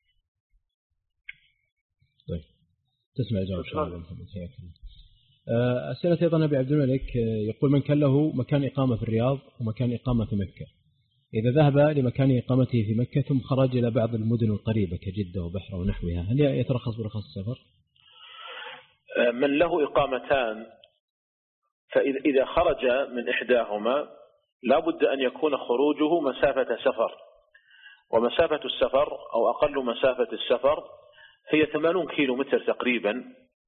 طيب تسمع جواب شاء الله. أسئلة أيضا أبي عبد الملك يقول: من كان له مكان إقامة في الرياض ومكان إقامة في مكة، إذا ذهب لمكان إقامته في مكة ثم خرج إلى بعض المدن القريبة كجدة وبحرة ونحوها، هل يترخص برخص السفر؟ من له إقامتان فإذا خرج من إحداهما لا بد أن يكون خروجه مسافة سفر، ومسافة السفر أو أقل مسافة السفر هي ثمانون كيلو متر تقريبا.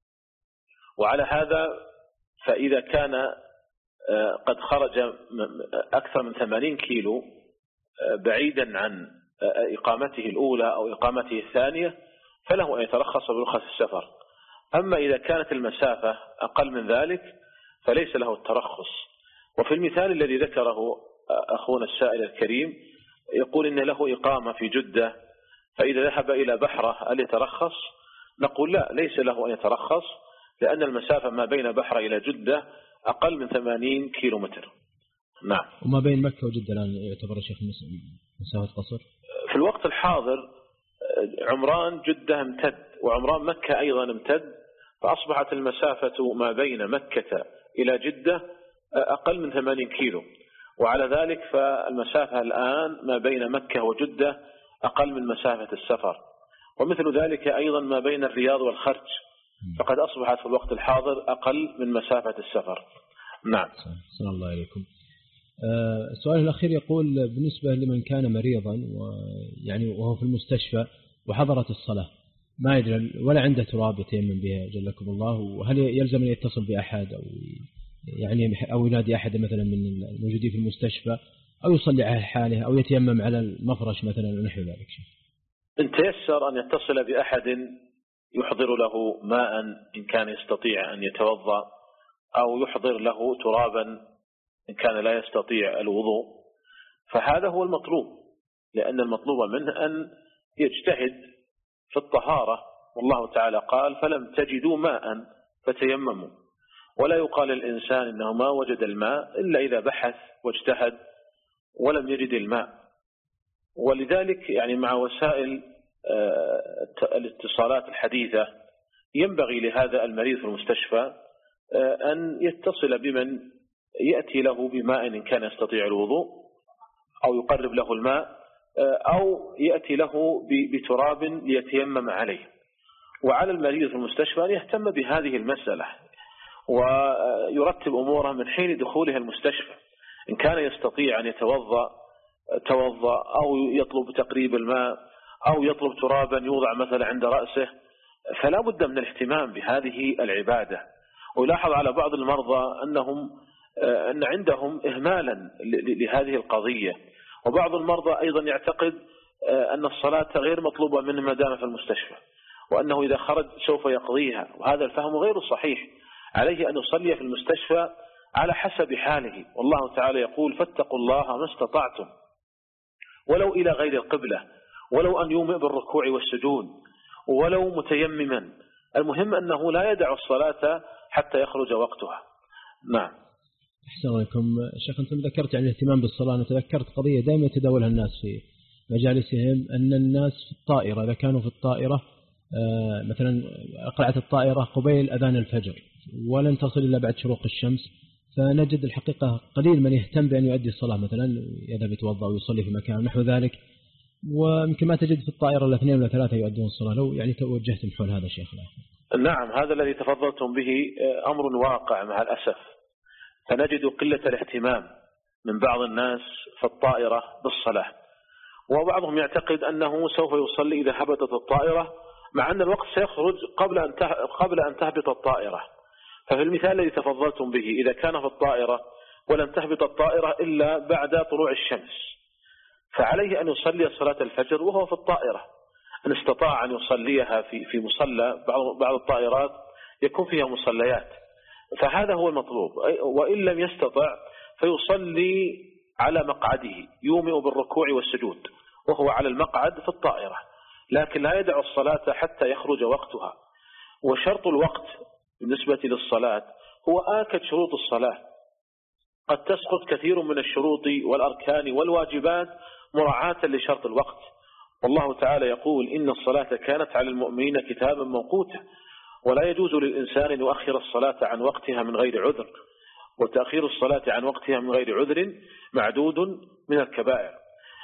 وعلى هذا فإذا كان قد خرج أكثر من ثمانين كيلو بعيدا عن إقامته الأولى أو إقامته الثانية فله أن يترخص برخص السفر. أما إذا كانت المسافة أقل من ذلك فليس له الترخص. وفي المثال الذي ذكره أخونا السائل الكريم يقول إن له إقامة في جدة، فإذا ذهب إلى بحرة هل يترخص؟ نقول لا، ليس له أن يترخص، لأن المسافة ما بين بحرة إلى جدة أقل من ثمانين كيلو متر. نعم. وما بين مكة وجدة الآن يعتبر الشيخ مسافة قصر؟ في الوقت الحاضر عمران جدة امتد وعمران مكة أيضا امتد، فأصبحت المسافة ما بين مكة إلى جدة أقل من ثمانين كيلو، وعلى ذلك فالمسافة الآن ما بين مكة وجدة أقل من مسافة السفر. ومثل ذلك أيضا ما بين الرياض والخرج فقد أصبحت في الوقت الحاضر أقل من مسافة السفر. نعم. صلى الله عليكم. آه السؤال الأخير يقول بالنسبة لمن كان مريضا ويعني وهو في المستشفى وحضرت الصلاة ما يدري ولا عنده تراب يتيمم بها جلكم الله، وهل يلزم أن يتصل بأحد أو يعني أو ينادي أحد مثلا من الموجودين في المستشفى أو يصلي على حاله أو يتيمم على المفرش مثلا ونحو ذلك؟ إن تيسر أن يتصل بأحد يحضر له ماء إن كان يستطيع أن يتوضأ، أو يحضر له ترابا إن كان لا يستطيع الوضوء، فهذا هو المطلوب، لأن المطلوب منه أن يجتهد في الطهارة، والله تعالى قال فلم تجدوا ماء فتيمموا. ولا يقال للإنسان إنه ما وجد الماء إلا إذا بحث واجتهد ولم يجد الماء. ولذلك يعني مع وسائل الاتصالات الحديثة ينبغي لهذا المريض في المستشفى أن يتصل بمن يأتي له بماء إن كان يستطيع الوضوء، أو يقرب له الماء، أو يأتي له بتراب ليتيمم عليه. وعلى المريض في المستشفى أن يهتم بهذه المسألة ويرتب أموره من حين دخوله المستشفى. إن كان يستطيع أن يتوضأ توضأ، أو يطلب تقريب الماء، أو يطلب ترابا يوضع مثلا عند رأسه، فلا بد من الاهتمام بهذه العبادة. ويلاحظ على بعض المرضى أنهم أن عندهم إهمالا لهذه القضية، وبعض المرضى أيضا يعتقد أن الصلاة غير مطلوبة منه ما دام في المستشفى، وأنه إذا خرج سوف يقضيها، وهذا الفهم غير صحيح. عليه أن يصلي في المستشفى على حسب حاله، والله تعالى يقول فاتقوا الله ما استطعتم، ولو إلى غير القبلة، ولو أن يومئ بالركوع والسجود، ولو متيمما، المهم أنه لا يدع الصلاة حتى يخرج وقتها. نعم. أحسن عليكم. شيخ أنتم ذكرت عن الاهتمام بالصلاة، أنا تذكرت قضية دائما يتداولها الناس في مجالسهم، أن الناس في الطائرة إذا كانوا في الطائرة مثلا قلعت الطائرة قبيل أذان الفجر ولن تصل إلا بعد شروق الشمس، فنجد الحقيقة قليل من يهتم بأن يؤدي الصلاة، مثلا يذهب يتوضأ ويصلي في مكان نحو ذلك، ويمكن ما تجد في الطائرة الاثنين ولا ثلاثة يؤدون الصلاة. لو يعني توجهتم حول هذا شيخ. نعم، هذا الذي تفضلتم به أمر واقع مع الأسف، فنجد قلة الاهتمام من بعض الناس في الطائرة بالصلاة، وبعضهم يعتقد أنه سوف يصلي إذا هبطت الطائرة، مع أن الوقت سيخرج قبل أن قبل أن تهبط الطائرة. ففي المثال الذي تفضلتم به إذا كان في الطائرة ولم تهبط الطائرة إلا بعد طلوع الشمس، فعليه أن يصلي صلاة الفجر وهو في الطائرة، إن استطاع أن يصليها في في مصلى. بعض بعض الطائرات يكون فيها مصليات، فهذا هو المطلوب. وإن لم يستطع فيصلي على مقعده، يومئ بالركوع والسجود وهو على المقعد في الطائرة، لكن لا يدع الصلاة حتى يخرج وقتها. وشرط الوقت بالنسبة للصلاة هو آكد شروط الصلاة، قد تسقط كثير من الشروط والأركان والواجبات مراعاة لشرط الوقت. والله تعالى يقول إن الصلاة كانت على المؤمنين كتابا موقوتا، ولا يجوز للإنسان أن يؤخر الصلاة عن وقتها من غير عذر، وتأخير الصلاة عن وقتها من غير عذر معدود من الكبائر.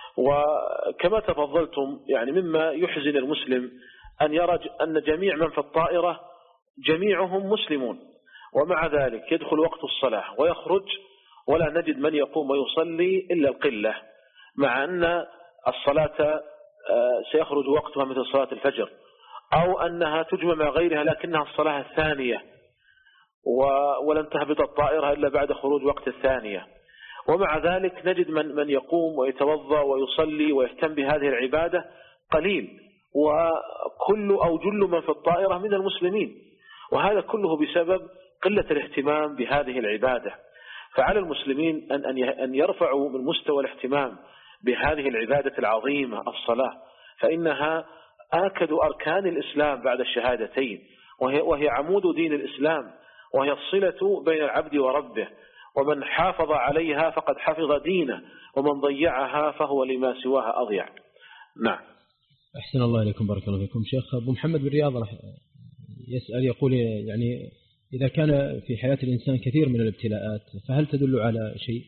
وكما تفضلتم يعني مما يحزن المسلم أن يرى أن جميع من في الطائرة جميعهم مسلمون، ومع ذلك يدخل وقت الصلاة ويخرج ولا نجد من يقوم ويصلي إلا القلة، مع أن الصلاة سيخرج وقتها مثل صلاة الفجر أو أنها تجمع مع غيرها لكنها الصلاة الثانية ولن تهبط الطائرة إلا بعد خروج وقت الثانية. ومع ذلك نجد من من يقوم ويتوضأ ويصلي ويهتم بهذه العبادة قليل، وكل أو جل من في الطائرة من المسلمين، وهذا كله بسبب قلة الاهتمام بهذه العبادة. فعلى المسلمين أن أن يرفعوا من مستوى الاهتمام بهذه العبادة العظيمة الصلاة، فإنها آكد أركان الإسلام بعد الشهادتين، وهي وهي عمود دين الإسلام، وهي الصلة بين العبد وربه، ومن حافظ عليها فقد حفظ دينه، ومن ضيعها فهو لما سواها أضيع. نعم. أحسن الله إليكم، بارك الله فيكم. شيخ أبو محمد بن رياض يسأل يقول يعني إذا كان في حياة الإنسان كثير من الابتلاءات فهل تدل على شيء؟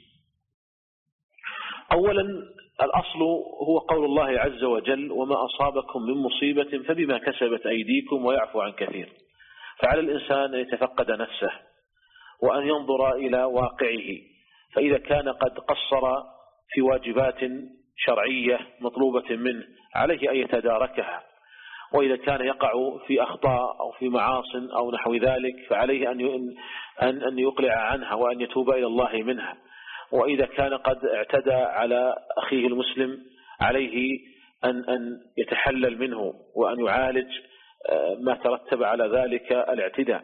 أولا الأصل هو قول الله عز وجل: وما أصابكم من مصيبة فبما كسبت أيديكم ويعفو عن كثير. فعلى الإنسان أن يتفقد نفسه وأن ينظر إلى واقعه، فإذا كان قد قصر في واجبات شرعية مطلوبة منه عليه أن يتداركها، وإذا كان يقع في أخطاء أو في معاصٍ أو نحو ذلك فعليه أن أن يقلع عنها وأن يتوب إلى الله منها. وإذا كان قد اعتدى على أخيه المسلم عليه أن أن يتحلل منه وأن يعالج ما ترتب على ذلك الاعتداء.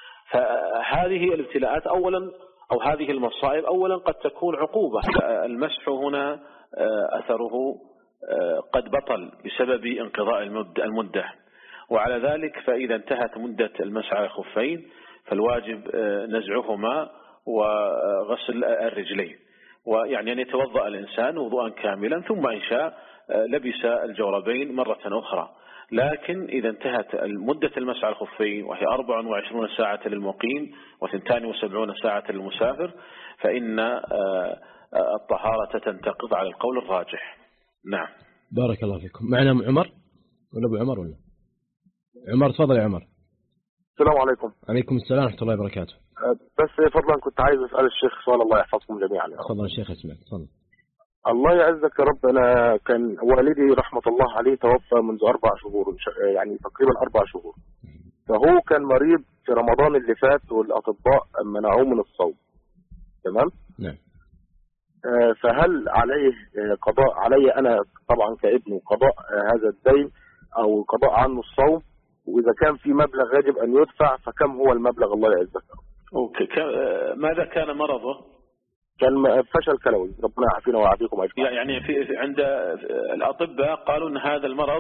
فهذه الابتلاءات أولا أو هذه المصائب أولا قد تكون عقوبة. المسح هنا أثره قد بطل بسبب انقضاء المدة، وعلى ذلك فإذا انتهت مدة المسح على الخفين فالواجب نزعهما وغسل الرجلين، ويعني أن يتوضأ الإنسان وضوءا كاملا ثم إن شاء لبس الجوربين مرة أخرى. لكن إذا انتهت مدة المسح على الخفين وهي أربع وعشرون ساعة للمقيم واثنتان وسبعون ساعة للمسافر فإن الطهارة تنتقض على القول الراجح. نعم. بارك الله فيكم. معنا عمر ولا أبو عمر ولا عمر؟ تفضل يا عمر. السلام عليكم. عليكم السلام ورحمة الله وبركاته. بس فضلا كنت عايز أسأل الشيخ سؤال، الله يحفظكم جميعا. تفضل الشيخ اسمع. تفضل. الله يعزك يا رب. أنا كان والدي رحمة الله عليه توفى منذ أربع شهور، يعني تقريبا أربع شهور، فهو كان مريض في رمضان اللي فات والأطباء منعوه من الصوم. تمام؟ نعم. فهل عليه قضاء علي أنا طبعا كابنه قضاء هذا الدين أو قضاء عنه الصوم؟ وإذا كان في مبلغ يجب أن يدفع فكم هو المبلغ؟ الله يعزك. أوكي. ماذا كان مرضه؟ كان فشل كلوي، ربنا يعافينا ويعافيكم أجمعين. يعني في عند الأطباء قالوا أن هذا المرض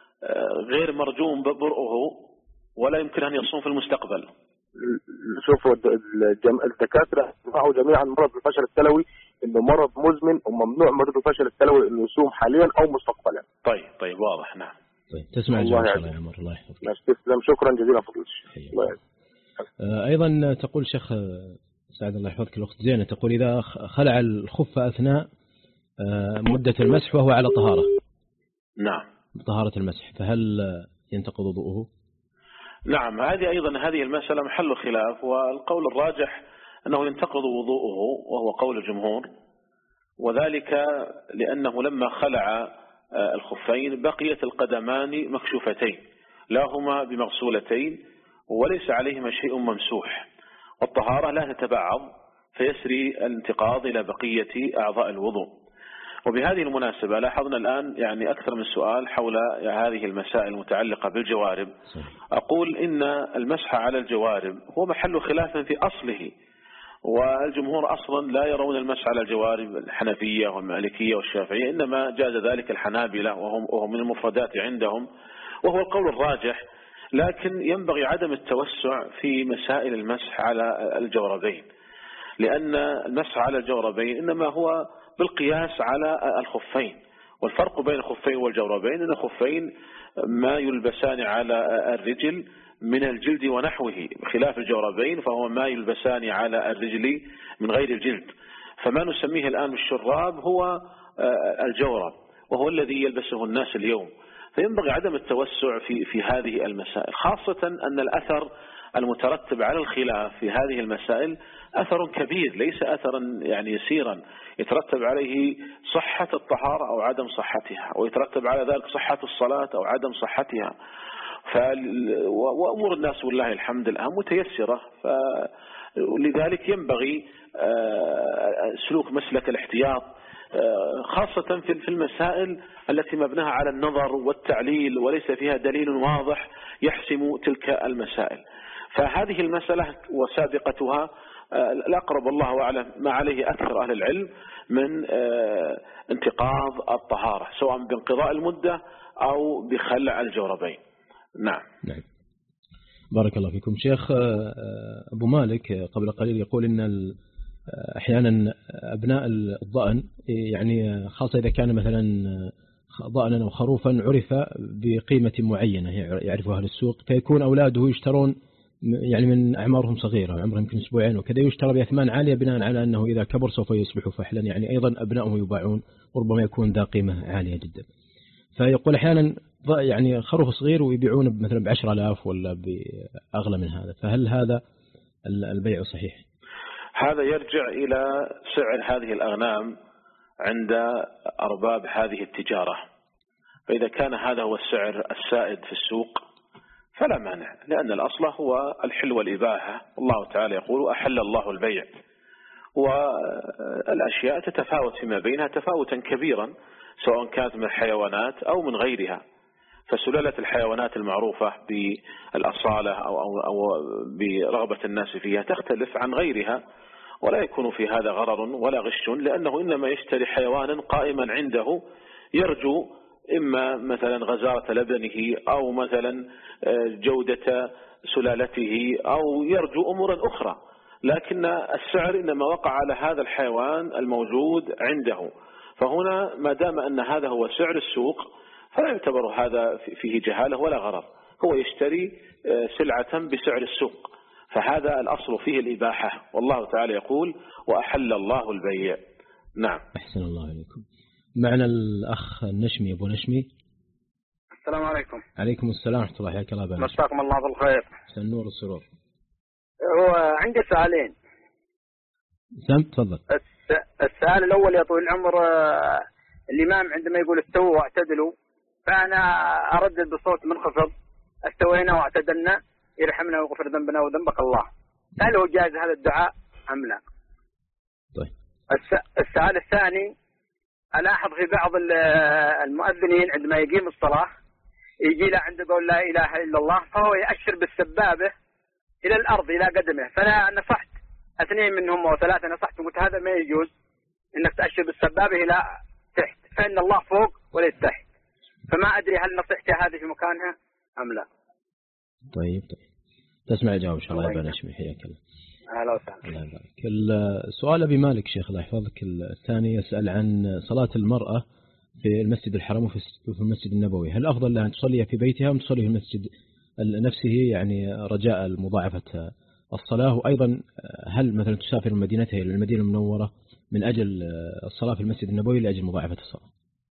غير مرجوم برؤه ولا يمكن أن يصوم في المستقبل. شوفوا الدكاترة معه جميعا مرض الفشل الكلوي انه مرض مزمن وممنوع مريض الفشل الكلوي انه يصوم حاليا او مستقبلا. طيب طيب واضح. نعم. طيب تسمع الله يا عمر. الله يحفظك. تسلم. شكرا جزيلا فضل الشيخ. الله يعزك. ايضا تقول شيخ سعد الله يحفظك الاخت زينة تقول اذا خلع الخف اثناء مدة المسح وهو على طهارة. نعم. طهارة المسح فهل ينتقض وضوءه؟ نعم. هذه أيضا هذه المسألة محل خلاف، والقول الراجح أنه ينتقض وضوءه وهو قول الجمهور، وذلك لأنه لما خلع الخفين بقيت القدمان مكشوفتين لا هما بمغسولتين وليس عليهما شيء ممسوح، والطهارة لا تتبعض فيسري الانتقاض إلى بقية أعضاء الوضوء. وبهذه المناسبة لاحظنا الآن يعني أكثر من سؤال حول هذه المسائل المتعلقة بالجوارب. أقول إن المسح على الجوارب هو محل خلاف في أصله، والجمهور أصلا لا يرون المسح على الجوارب، الحنفية والمالكية والشافعية، إنما جاز ذلك الحنابلة وهم, وهم من المفردات عندهم، وهو القول الراجح. لكن ينبغي عدم التوسع في مسائل المسح على الجوربين، لأن المسح على الجوربين إنما هو بالقياس على الخفين، والفرق بين الخفين والجوربين أن الخفين ما يلبسان على الرجل من الجلد ونحوه، خلاف الجوربين فهو ما يلبسان على الرجل من غير الجلد. فما نسميه الآن بالشراب هو الجورب، وهو الذي يلبسه الناس اليوم. فينبغي عدم التوسع في في هذه المسائل، خاصة أن الأثر المترتب على الخلاف في هذه المسائل أثر كبير، ليس أثرا يعني يسيرا، يترتب عليه صحة الطهارة أو عدم صحتها، ويترتب على ذلك صحة الصلاة أو عدم صحتها. وأمور الناس والله الحمد الآن متيسرة، فلذلك ينبغي سلوك مسلك الاحتياط خاصة في المسائل التي مبناها على النظر والتعليل وليس فيها دليل واضح يحسم تلك المسائل. فهذه المسألة وسابقتها الأقرب الله أعلم ما عليه أكثر أهل العلم من انتقاض الطهارة، سواء بانقضاء المدة أو بخلع الجوربين. نعم. نعم. بارك الله فيكم. شيخ أبو مالك قبل قليل يقول إن أحيانا أبناء الضأن يعني خاصة إذا كان مثلا ضأنا أو خروفا عرف بقيمة معينة يعرفها أهل السوق، فيكون أولاده يشترون يعني من أعمارهم صغيرة، عمرهم يمكن أسبوعين وكذا، يشترى بأثمان عالية بناء على أنه إذا كبر سوف يصبح فحلا، يعني أيضا أبنائه يباعون وربما يكون ذا قيمة عالية جدا. فيقول أحيانا يعني خروف صغير ويبيعون مثلا بعشر آلاف ولا بأغلى من هذا، فهل هذا البيع صحيح؟ هذا يرجع إلى سعر هذه الأغنام عند أرباب هذه التجارة، فإذا كان هذا هو السعر السائد في السوق فلا مانع، لأن الأصل هو الحل والإباحة، الله تعالى يقول أحل الله البيع، والأشياء تتفاوت فيما بينها تفاوتا كبيرا سواء كانت من الحيوانات أو من غيرها. فسلالة الحيوانات المعروفة بالأصالة أو, أو, أو برغبة الناس فيها تختلف عن غيرها، ولا يكون في هذا غرر ولا غش، لأنه إنما يشتري حيوانا قائما عنده يرجو إما مثلا غزارة لبنه أو مثلا جودة سلالته أو يرجو أمورا أخرى، لكن السعر إنما وقع على هذا الحيوان الموجود عنده. فهنا ما دام أن هذا هو سعر السوق فلا يعتبر هذا فيه جهالة ولا غرر، هو يشتري سلعة بسعر السوق، فهذا الأصل فيه الإباحة، والله تعالى يقول وأحل الله البيع. نعم. أحسن الله عليكم. معنا الأخ النشمي أبو نشمي. السلام عليكم. عليكم السلام ورحمة الله وبركاته. مساكم الله بالخير. النور والسرور. هو عندي سؤالين. سم تفضل. السؤال الأول يا طويل العمر، الإمام عندما يقول استووا واعتدلوا، فأنا أردد بصوت منخفض استوينا واعتدلنا يرحمنا ويغفر ذنبنا وذنبك الله، هل هو جائز هذا الدعاء أم لا؟ طيب. السؤال الثاني، ألاحظ في بعض المؤذنين عندما يقيم الصلاة يجي له عند قول لا إله إلا الله فهو يأشر بالسبابة إلى الأرض إلى قدمه، فأنا نصحت اثنين منهم وثلاثة نصحتهم قلت هذا ما يجوز إنك تأشر بالسبابة إلى تحت، فإن الله فوق وليس تحت، فما أدري هل نصيحتي هذه في مكانها أم لا. طيب طيب تسمع الجواب إن شاء الله. يا نشمي حياك الله. أهلا وسهلا. الله يبارك. السؤال أبي مالك شيخ الله يحفظك الثاني يسأل عن صلاة المرأة في المسجد الحرام وفي المسجد النبوي، هل أفضل لها أن تصلي في بيتها أم تصلي في المسجد نفسه يعني رجاء مضاعفة الصلاة؟ وأيضا هل مثلا تسافر من مدينتها إلى المدينة المنورة من أجل الصلاة في المسجد النبوي لأجل مضاعفة الصلاة؟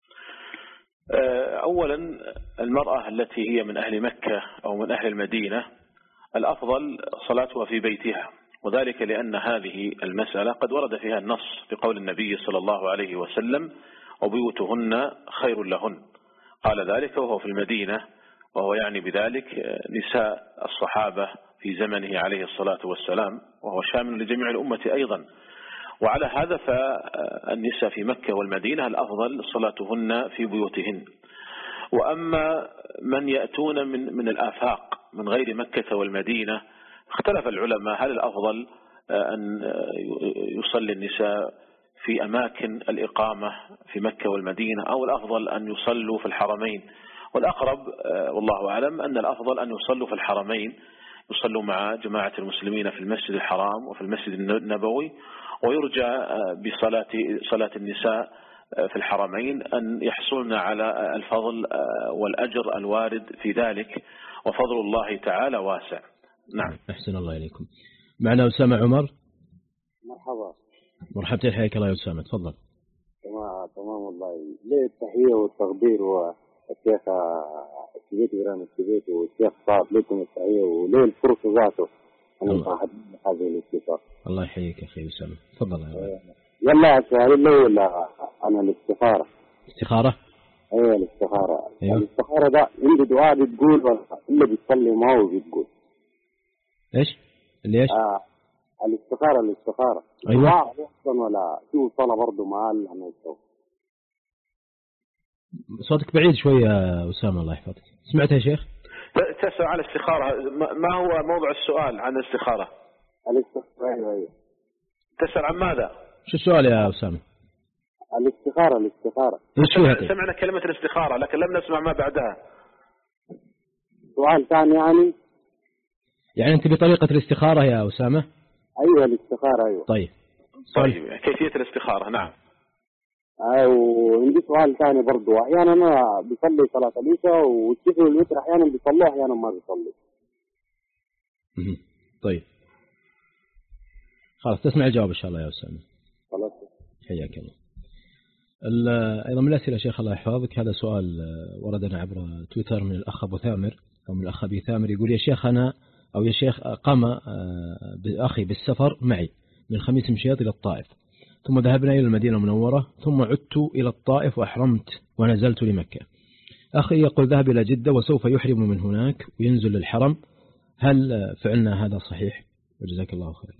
أولا المرأة التي هي من أهل مكة أو من أهل المدينة الأفضل صلاتها في بيتها، وذلك لأن هذه المسألة قد ورد فيها النص في قول النبي صلى الله عليه وسلم وبيوتهن خير لهن، قال ذلك وهو في المدينة، وهو يعني بذلك نساء الصحابة في زمنه عليه الصلاة والسلام، وهو شامل لجميع الأمة أيضا. وعلى هذا فالنساء في مكة والمدينة الأفضل صلاتهن في بيوتهن. وأما من يأتون من من الآفاق من غير مكة والمدينة اختلف العلماء هل الأفضل أن يصلي النساء في أماكن الإقامة في مكة والمدينة أو الأفضل أن يصلوا في الحرمين، والأقرب والله أعلم أن الأفضل أن يصلوا في الحرمين، يصلوا مع جماعة المسلمين في المسجد الحرام وفي المسجد النبوي، ويرجى بصلاة صلاة النساء في الحرمين أن يحصلن على الفضل والأجر الوارد في ذلك، وفضل الله تعالى واسع. نعم. أحسن الله إليكم. معنا أسامة عمر. مرحبا. مرحبتين حياك الله يا أسامة، تفضل. تمام تمام والله. ليه التحية والتقدير والشيخ السبيتي برامج السبيتي والشيخ صاد لكم التحية وليه الفرصة ذاته أن أحد هذه الاستفارة. الله يحييك أخي أسامة، تفضل. يلا السؤال الأول عن الاستخارة. استخارة؟ ايوه الاستخاره. أيوة. الاستخاره ده عنده دعاء بتقول ولا الا بتصلي ما هو بتقول؟ ايش اللي ايش؟ آه الاستخاره الاستخاره ايوه دعاء اصلا ولا في صلاه برضه مع اللي عملته؟ صوتك بعيد شويه يا اسامه الله يحفظك. سمعتها يا شيخ؟ تسأل عن الاستخارة، ما هو موضوع السؤال عن الاستخارة؟ الاستخاره ايوه ايوه. تسأل عن ماذا؟ شو السؤال يا اسامه؟ الاستخاره الاستخاره. ايش سمعنا كلمة الاستخارة لكن لم نسمع ما بعدها. سؤال ثاني يعني؟ يعني انت بطريقه الاستخاره يا اسامه؟ ايوه الاستخاره ايوه. طيب طيب كيفية الاستخارة؟ نعم. وعندي سؤال ثاني برضو، احيانا انا بصلي صلاه العشاء والشفع والوتر احيانا بيصلوه احيانا ما بيصلي. طيب خلاص تسمع الجواب ان شاء الله يا اسامه. خلاص حياك الله. ايضا من الاسئله شيخ الله يحفظك، هذا سؤال وردنا عبر تويتر من الاخ ابو ثامر او من الاخ ابي ثامر، يقول يا شيخ انا او يا شيخ قام اخي بالسفر معي من خميس مشيط الى الطائف، ثم ذهبنا إلى المدينة المنورة، ثم عدت إلى الطائف وأحرمت ونزلت لمكة. أخي يقول ذهب إلى جدة وسوف يحرم من هناك وينزل للحرم، هل فعلنا هذا صحيح؟ وجزاك الله خير.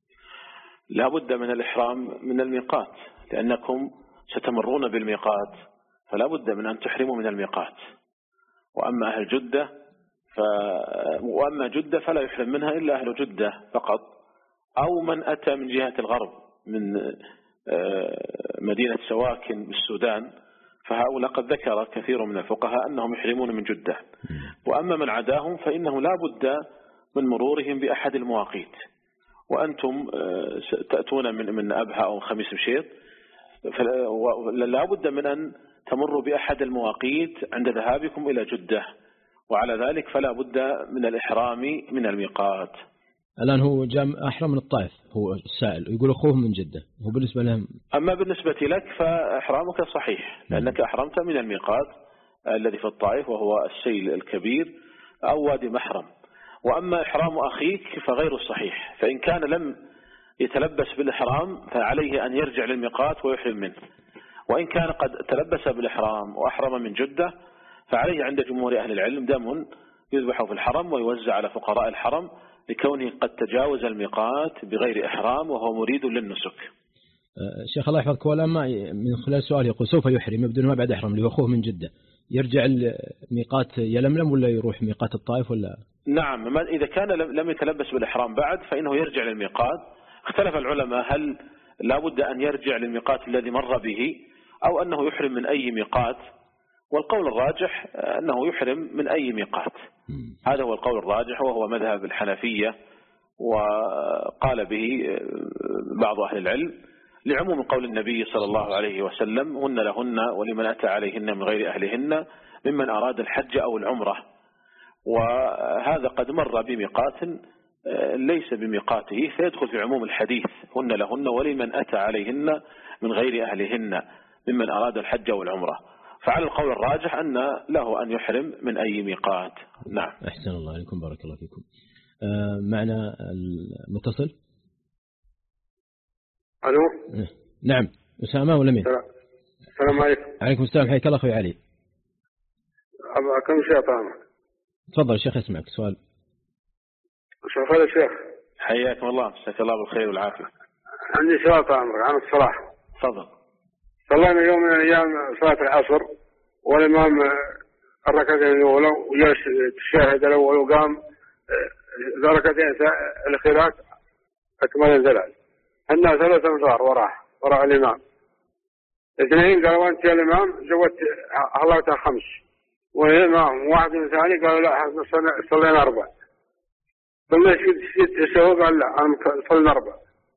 لا بد من الإحرام من الميقات، لأنكم ستمرون بالميقات فلا بد من أن تحرموا من الميقات. وأما أهل جدة ف... وأما جدة فلا يحرم منها إلا أهل جدة فقط، أو من أتى من جهة الغرب من مدينة سواكن بالسودان، فهؤلاء قد ذكر كثير من الفقهاء أنهم يحرمون من جدة. وأما من عداهم فإنه لا بد من مرورهم بأحد المواقيت، وأنتم تأتون من من أبها أو خميس مشيط، فلا بد من أن تمروا بأحد المواقيت عند ذهابكم إلى جدة، وعلى ذلك فلا بد من الإحرام من الميقات. الآن هو جاء أحرم من الطائف، هو السائل يقول أخوه من جدة، هو بالنسبة لهم. أما بالنسبة لك فإحرامك صحيح، لأنك أحرمت من الميقات الذي في الطائف وهو السيل الكبير أو وادي محرم. وأما إحرام أخيك فغير الصحيح، فإن كان لم يتلبس بالإحرام فعليه أن يرجع للميقات ويحرم منه، وإن كان قد تلبس بالإحرام وأحرم من جدة فعليه عند جمهور أهل العلم دم يذبح في الحرم ويوزع على فقراء الحرم، لكونه قد تجاوز الميقات بغير إحرام وهو مريد للنسك. شيخ الله يحفظك، ولا ما من خلال سؤال يقول سوف يحرم بدون ما بعد إحرام اللي هو أخوه من جدة، يرجع الميقات يلملم ولا يروح ميقات الطائف ولا؟ نعم، إذا كان لم يتلبس بالإحرام بعد فإنه يرجع للميقات. اختلف العلماء هل لا بد أن يرجع للميقات الذي مر به أو أنه يحرم من أي ميقات، والقول الراجح أنه يحرم من أي ميقات. هذا هو القول الراجح وهو مذهب الحنفية، وقال به بعض أهل العلم لعموم قول النبي صلى الله عليه وسلم هن لهن ولمن أتى عليهن من غير أهلهن ممن أراد الحج أو العمرة. وهذا قد مر بميقات ليس بميقاته فيدخل في عموم الحديث هن لهن ولمن أتى عليهن من غير أهلهن ممن أراد الحج أو العمرة. فعلى القول الراجح أن له أن يحرم من أي ميقات. نعم. أحسن الله عليكم، بارك الله فيكم. آه معنا المتصل. ألو. نعم أسامة ولا مين؟ السلام عليكم. عليكم السلام، حياك الله أخوي علي. أبغى كم شيء طعمك. تفضل الشيخ اسمعك. سؤال. شوف هذا الشيخ. حياكم الله، مساك الله بالخير والعافية. عندي سؤال طعمك عن الصلاة. تفضل. صلينا يوم من الأيام صلاة العصر والإمام الركعتين الأولى وجلس الشاهد الأول وقام ذا ركعتين الأخيرات أكمل الزلال. الناس ثلاث أمتار وراه وراء الإمام. اثنين قالوا أنت يا الإمام جوت هلاتها خمس، والإمام واحد من ثاني قالوا لا صلينا أربع. قلنا ست سوى قال لا أنا صلينا أربع.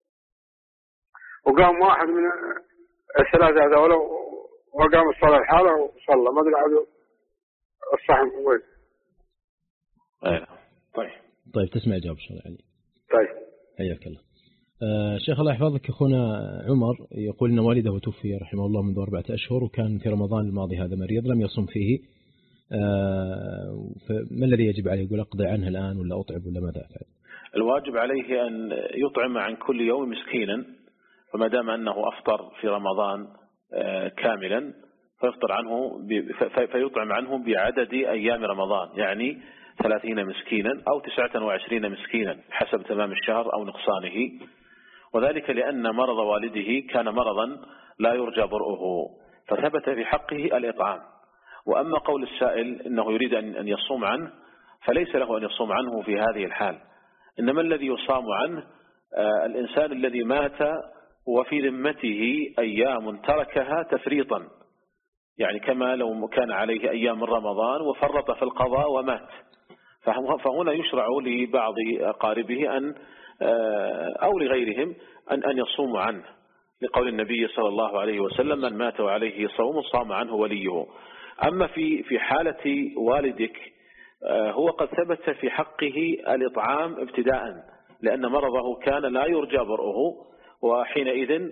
وقام واحد من الثلاثة هذول وقام الصلاة الحالة وصلى، ما أدري عاد الصحن وين. أيه. طيب. طيب تسمع الجواب إن شاء الله علي. طيب. حياك الله. آه شيخ الله يحفظك، أخونا عمر يقول إن والده توفي رحمه الله منذ أربعة أشهر، وكان في رمضان الماضي هذا مريض لم يصم فيه، آه فما الذي يجب عليه؟ يقول أقضي عنه الآن ولا أطعم ولا ماذا أفعل؟ الواجب عليه أن يطعم عن كل يوم مسكينا، فما دام أنه أفطر في رمضان كاملا فيفطر عنه فيطعم عنه بعدد أيام رمضان، يعني ثلاثين مسكينا أو تسعة وعشرين مسكينا حسب تمام الشهر أو نقصانه، وذلك لأن مرض والده كان مرضا لا يرجى برؤه فثبت في حقه الإطعام. وأما قول السائل إنه يريد أن يصوم عنه فليس له أن يصوم عنه في هذه الحال، إنما الذي يصام عنه الإنسان الذي مات وفي ذمته أيام تركها تفريطا، يعني كما لو كان عليه أيام من رمضان وفرط في القضاء ومات، فهنا يشرع لبعض أقاربه أن أو لغيرهم أن أن يصوموا عنه، لقول النبي صلى الله عليه وسلم: من مات وعليه صوم صام عنه وليه. أما في في حالة والدك هو قد ثبت في حقه الإطعام ابتداء، لأن مرضه كان لا يرجى برؤه، وحينئذ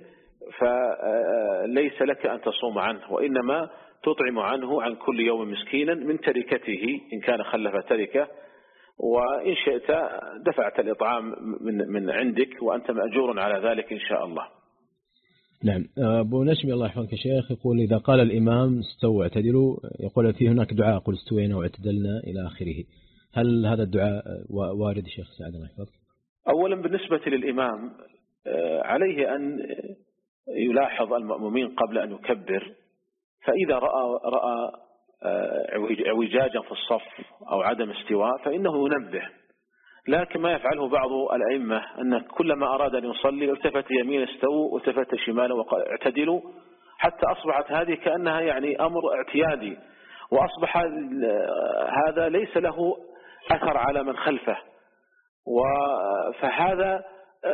فليس لك أن تصوم عنه، وإنما تطعم عنه عن كل يوم مسكينا من تركته إن كان خلف تركة، وإن شئت دفعت الإطعام من من عندك وأنت مأجور على ذلك إن شاء الله. نعم. أبو نشمي الله يحفظك شيخ يقول: إذا قال الإمام استووا اعتدلوا، يقول في هناك دعاء قل استوينا واعتدلنا إلى آخره، هل هذا الدعاء وارد شيخ سعد الله يحفظك؟ أولا بالنسبة للإمام عليه أن يلاحظ المأمومين قبل أن يكبر، فإذا رأى رأى اعوجاجا في الصف أو عدم استواء فإنه ينبه، لكن ما يفعله بعض الأئمة أن كلما أراد أن يصلي التفت يمين استووا والتفت شمالا واعتدلوا، حتى أصبحت هذه كأنها يعني أمر اعتيادي، وأصبح هذا ليس له أثر على من خلفه، فهذا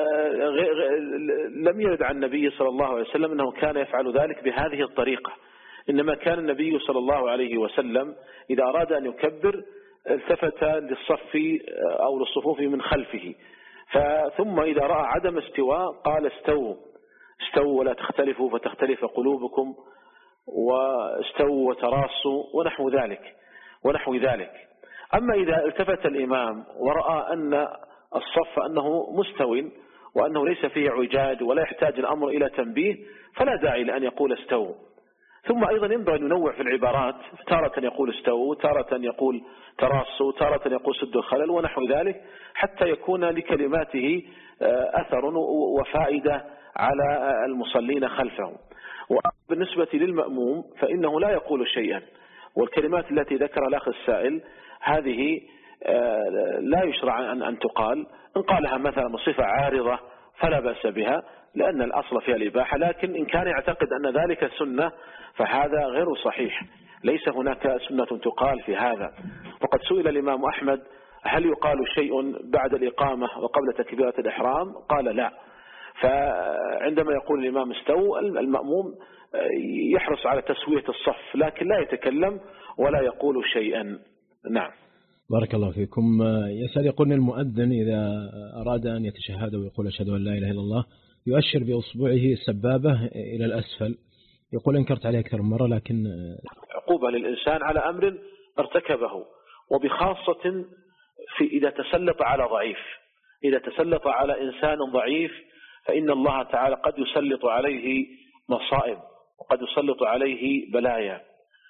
لم يرد عن النبي صلى الله عليه وسلم أنه كان يفعل ذلك بهذه الطريقة، إنما كان النبي صلى الله عليه وسلم إذا أراد أن يكبر التفت للصف أو للصفوف من خلفه، ثم إذا رأى عدم استواء قال استووا استووا ولا تختلفوا فتختلف قلوبكم، واستووا وتراصوا ونحو ذلك ونحو ذلك. أما إذا التفت الإمام ورأى أن الصف أنه مستو وأنه ليس فيه اعوجاج ولا يحتاج الأمر إلى تنبيه فلا داعي لأن يقول استووا. ثم أيضا ينبغي أن ينوع في العبارات، تارة يقول استووا، تارة يقول تراصوا، تارة يقول سدوا الخلل ونحو ذلك، حتى يكون لكلماته أثر وفائدة على المصلين خلفه. وبالنسبة للمأموم فإنه لا يقول شيئا، والكلمات التي ذكر الأخ السائل هذه لا يشرع أن تقال، إن قالها مثلا بصفة عارضة فلا بأس بها لأن الأصل فيها الإباحة، لكن إن كان يعتقد أن ذلك سنة فهذا غير صحيح، ليس هناك سنة تقال في هذا. وقد سئل الإمام أحمد: هل يقال شيء بعد الإقامة وقبل تكبيرة الإحرام؟ قال لا. فعندما يقول الإمام استووا المأموم يحرص على تسوية الصف، لكن لا يتكلم ولا يقول شيئا. نعم. بارك الله فيكم. يسأل يقول: المؤذن إذا أراد أن يتشهد ويقول أشهد أن لا إله إلا الله يؤشر بأصبعه السبابة إلى الأسفل، يقول أنكرت عليه أكثر من مرة، لكن عقوبة للإنسان على أمر ارتكبه، وبخاصة في إذا تسلط على ضعيف، إذا تسلط على إنسان ضعيف فإن الله تعالى قد يسلط عليه مصائب وقد يسلط عليه بلايا،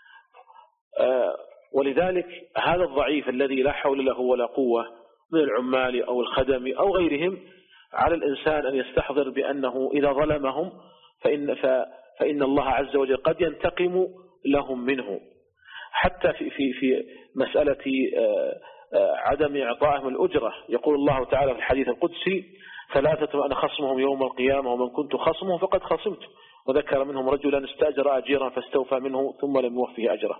ولذلك هذا الضعيف الذي لا حول له ولا قوة من العمال أو الخدم أو غيرهم على الإنسان أن يستحضر بأنه إذا ظلمهم فإن, فإن الله عز وجل قد ينتقم لهم منه. حتى في, في, في مسألة عدم إعطائهم الأجرة يقول الله تعالى في الحديث القدسي: ثلاثة أنا خصمهم يوم القيامة ومن كنت خصمه فقد خصمت، وذكر منهم رجلا استأجر أجيرا فاستوفى منه ثم لم يوفه أجره.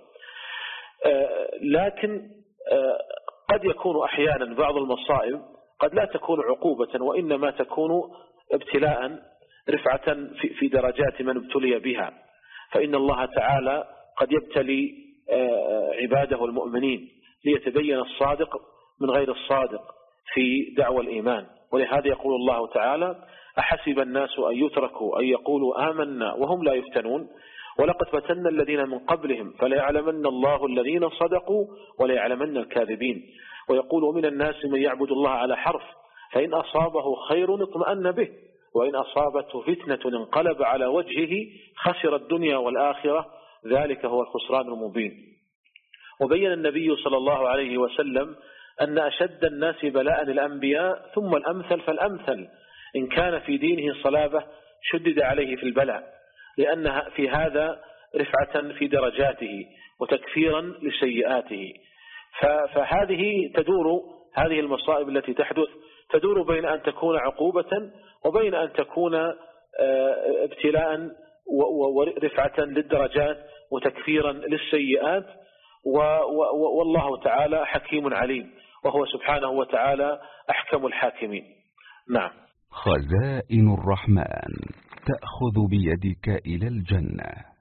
لكن قد يكون أحيانا بعض المصائب قد لا تكون عقوبة وإنما تكون ابتلاء رفعة في درجات من ابتلي بها، فإن الله تعالى قد يبتلي عباده المؤمنين ليتبين الصادق من غير الصادق في دعوى الإيمان. ولهذا يقول الله تعالى: أحسب الناس أن يتركوا أن يقولوا آمنا وهم لا يفتنون ولقد فتنا الذين من قبلهم فليعلمن الله الذين صدقوا وليعلمن الكاذبين. ويقول: من الناس من يعبد الله على حرف فإن أصابه خير اطمأن به وإن أصابته فتنة انقلب على وجهه خسر الدنيا والآخرة ذلك هو الخسران المبين. وبين النبي صلى الله عليه وسلم أن أشد الناس بلاء الأنبياء ثم الأمثل فالأمثل، إن كان في دينه صلابة شدد عليه في البلاء، لأن في هذا رفعة في درجاته وتكفيرا لسيئاته. فهذه تدور، هذه المصائب التي تحدث تدور بين أن تكون عقوبة وبين أن تكون ابتلاء ورفعة للدرجات وتكفيرا للسيئات. والله تعالى حكيم عليم، وهو سبحانه وتعالى أحكم الحاكمين. نعم. خزائن الرحمن تأخذ بيدك إلى الجنة.